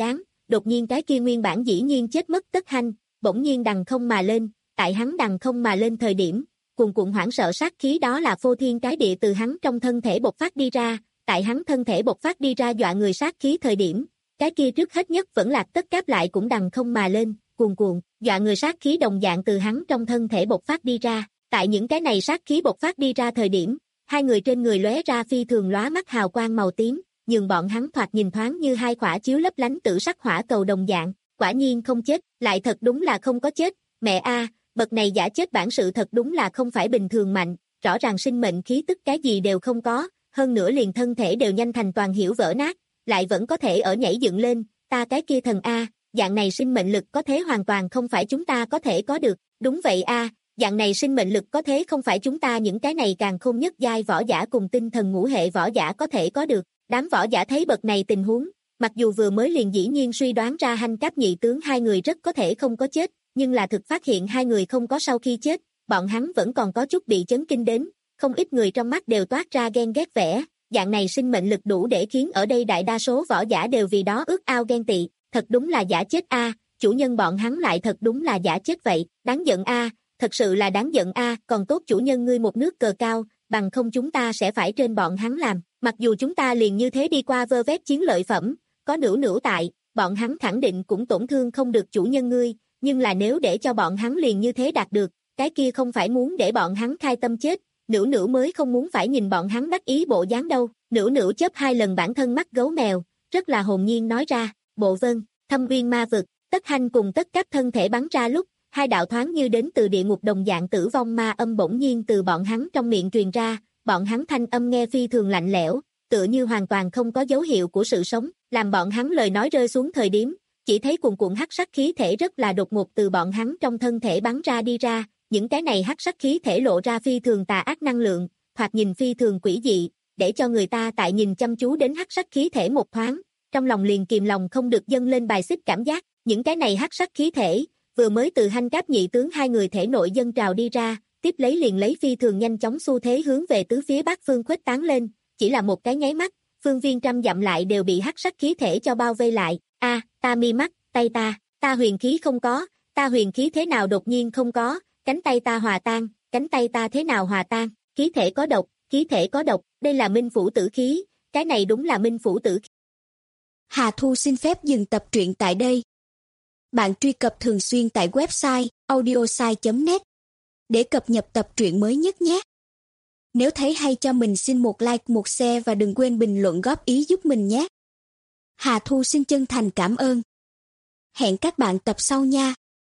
đột nhiên cái kia nguyên bản dĩ nhiên chết mất Tất Hanh, bỗng nhiên đằng không mà lên, tại hắn đằng không mà lên thời điểm, cuồn cuộn hoảng sợ sát khí đó là phô thiên cái địa từ hắn trong thân thể bộc phát đi ra, tại hắn thân thể bộc phát đi ra dọa người sát khí thời điểm, cái kia trước hết nhất vẫn Lạc Tất Cáp lại cũng đằng không mà lên, cuồn cuộn, dọa người sát khí đồng dạng từ hắn trong thân thể bộc phát đi ra, tại những cái này sát khí bộc phát đi ra thời điểm, hai người trên người lóe ra phi thường lóa mắt hào quang màu tím, nhường bọn hắn thoạt nhìn thoáng như hai quả chiếu lấp lánh tử sắc hỏa cầu đồng dạng, quả nhiên không chết, lại thật đúng là không có chết, mẹ a, bậc này giả chết bản sự thật đúng là không phải bình thường mạnh, rõ ràng sinh mệnh khí tức cái gì đều không có, hơn nữa liền thân thể đều nhanh thành toàn hiểu vỡ nát, lại vẫn có thể ở nhảy dựng lên, ta cái kia thần a, dạng này sinh mệnh lực có thế hoàn toàn không phải chúng ta có thể có được, đúng vậy a, dạng này sinh mệnh lực có thế không phải chúng ta những cái này càng không nhất giai võ giả cùng tinh thần ngũ hệ võ giả có thể có được, đám võ giả thấy bậc này tình huống, mặc dù vừa mới liền dĩ nhiên suy đoán ra Hanh Cáp nhị tướng hai người rất có thể không có chết, nhưng là thực phát hiện hai người không có sau khi chết, bọn hắn vẫn còn có chút bị chấn kinh đến, không ít người trong mắt đều toát ra ghen ghét vẻ, dạng này sinh mệnh lực đủ để khiến ở đây đại đa số võ giả đều vì đó ước ao ghen tị, thật đúng là giả chết a, chủ nhân bọn hắn lại thật đúng là giả chết vậy, đáng giận a, thật sự là đáng giận a, còn tốt chủ nhân ngươi một nước cờ cao, bằng không chúng ta sẽ phải trên bọn hắn làm, mặc dù chúng ta liền như thế đi qua vơ vét chiến lợi phẩm, có nữu nữu tại, bọn hắn khẳng định cũng tổn thương không được chủ nhân ngươi, nhưng là nếu để cho bọn hắn liền như thế đạt được, cái kia không phải muốn để bọn hắn khai tâm chết, nữu nữu mới không muốn phải nhìn bọn hắn đắc ý bộ dáng đâu, nữu nữu chớp hai lần bản thân mắt gấu mèo, rất là hồn nhiên nói ra, bộ vân, thâm uyên ma vực, Tất Hanh cùng Tất Cáp thân thể bắn ra lúc, hai đạo thoáng như đến từ địa ngục đồng dạng tử vong ma âm bỗng nhiên từ bọn hắn trong miệng truyền ra, bọn hắn thanh âm nghe phi thường lạnh lẽo, tựa như hoàn toàn không có dấu hiệu của sự sống, làm bọn hắn lời nói rơi xuống thời điểm, chỉ thấy cuồn cuộn hắc sắc khí thể rất là đột ngột từ bọn hắn trong thân thể bắn ra đi ra, những cái này hắc sắc khí thể lộ ra phi thường tà ác năng lượng, thoạt nhìn phi thường quỷ dị, để cho người ta tại nhìn chăm chú đến hắc sắc khí thể một thoáng, trong lòng liền kìm lòng không được dâng lên bài xích cảm giác, những cái này hắc sắc khí thể vừa mới từ Hanh Cáp nhị tướng hai người thể nội dâng trào đi ra, tiếp lấy liền lấy phi thường nhanh chóng xu thế hướng về tứ phía bát phương khuếch tán lên, chỉ là một cái nháy mắt, phương viên trăm dặm lại đều bị hắc sắc khí thể cho bao vây lại, a, ta mi mắt, tay ta, ta huyền khí không có, ta huyền khí thế nào đột nhiên không có, cánh tay ta hòa tan, cánh tay ta thế nào hòa tan, khí thể có độc, khí thể có độc, đây là minh phủ tử khí, cái này đúng là minh phủ tử khí. Hà Thu xin phép dừng tập truyện tại đây. Bạn truy cập thường xuyên tại website audiosai chấm net để cập nhật tập truyện mới nhất nhé. Nếu thấy hay cho mình xin một like, một share và đừng quên bình luận góp ý giúp mình nhé. Hà Thu xin chân thành cảm ơn. Hẹn các bạn tập sau nha.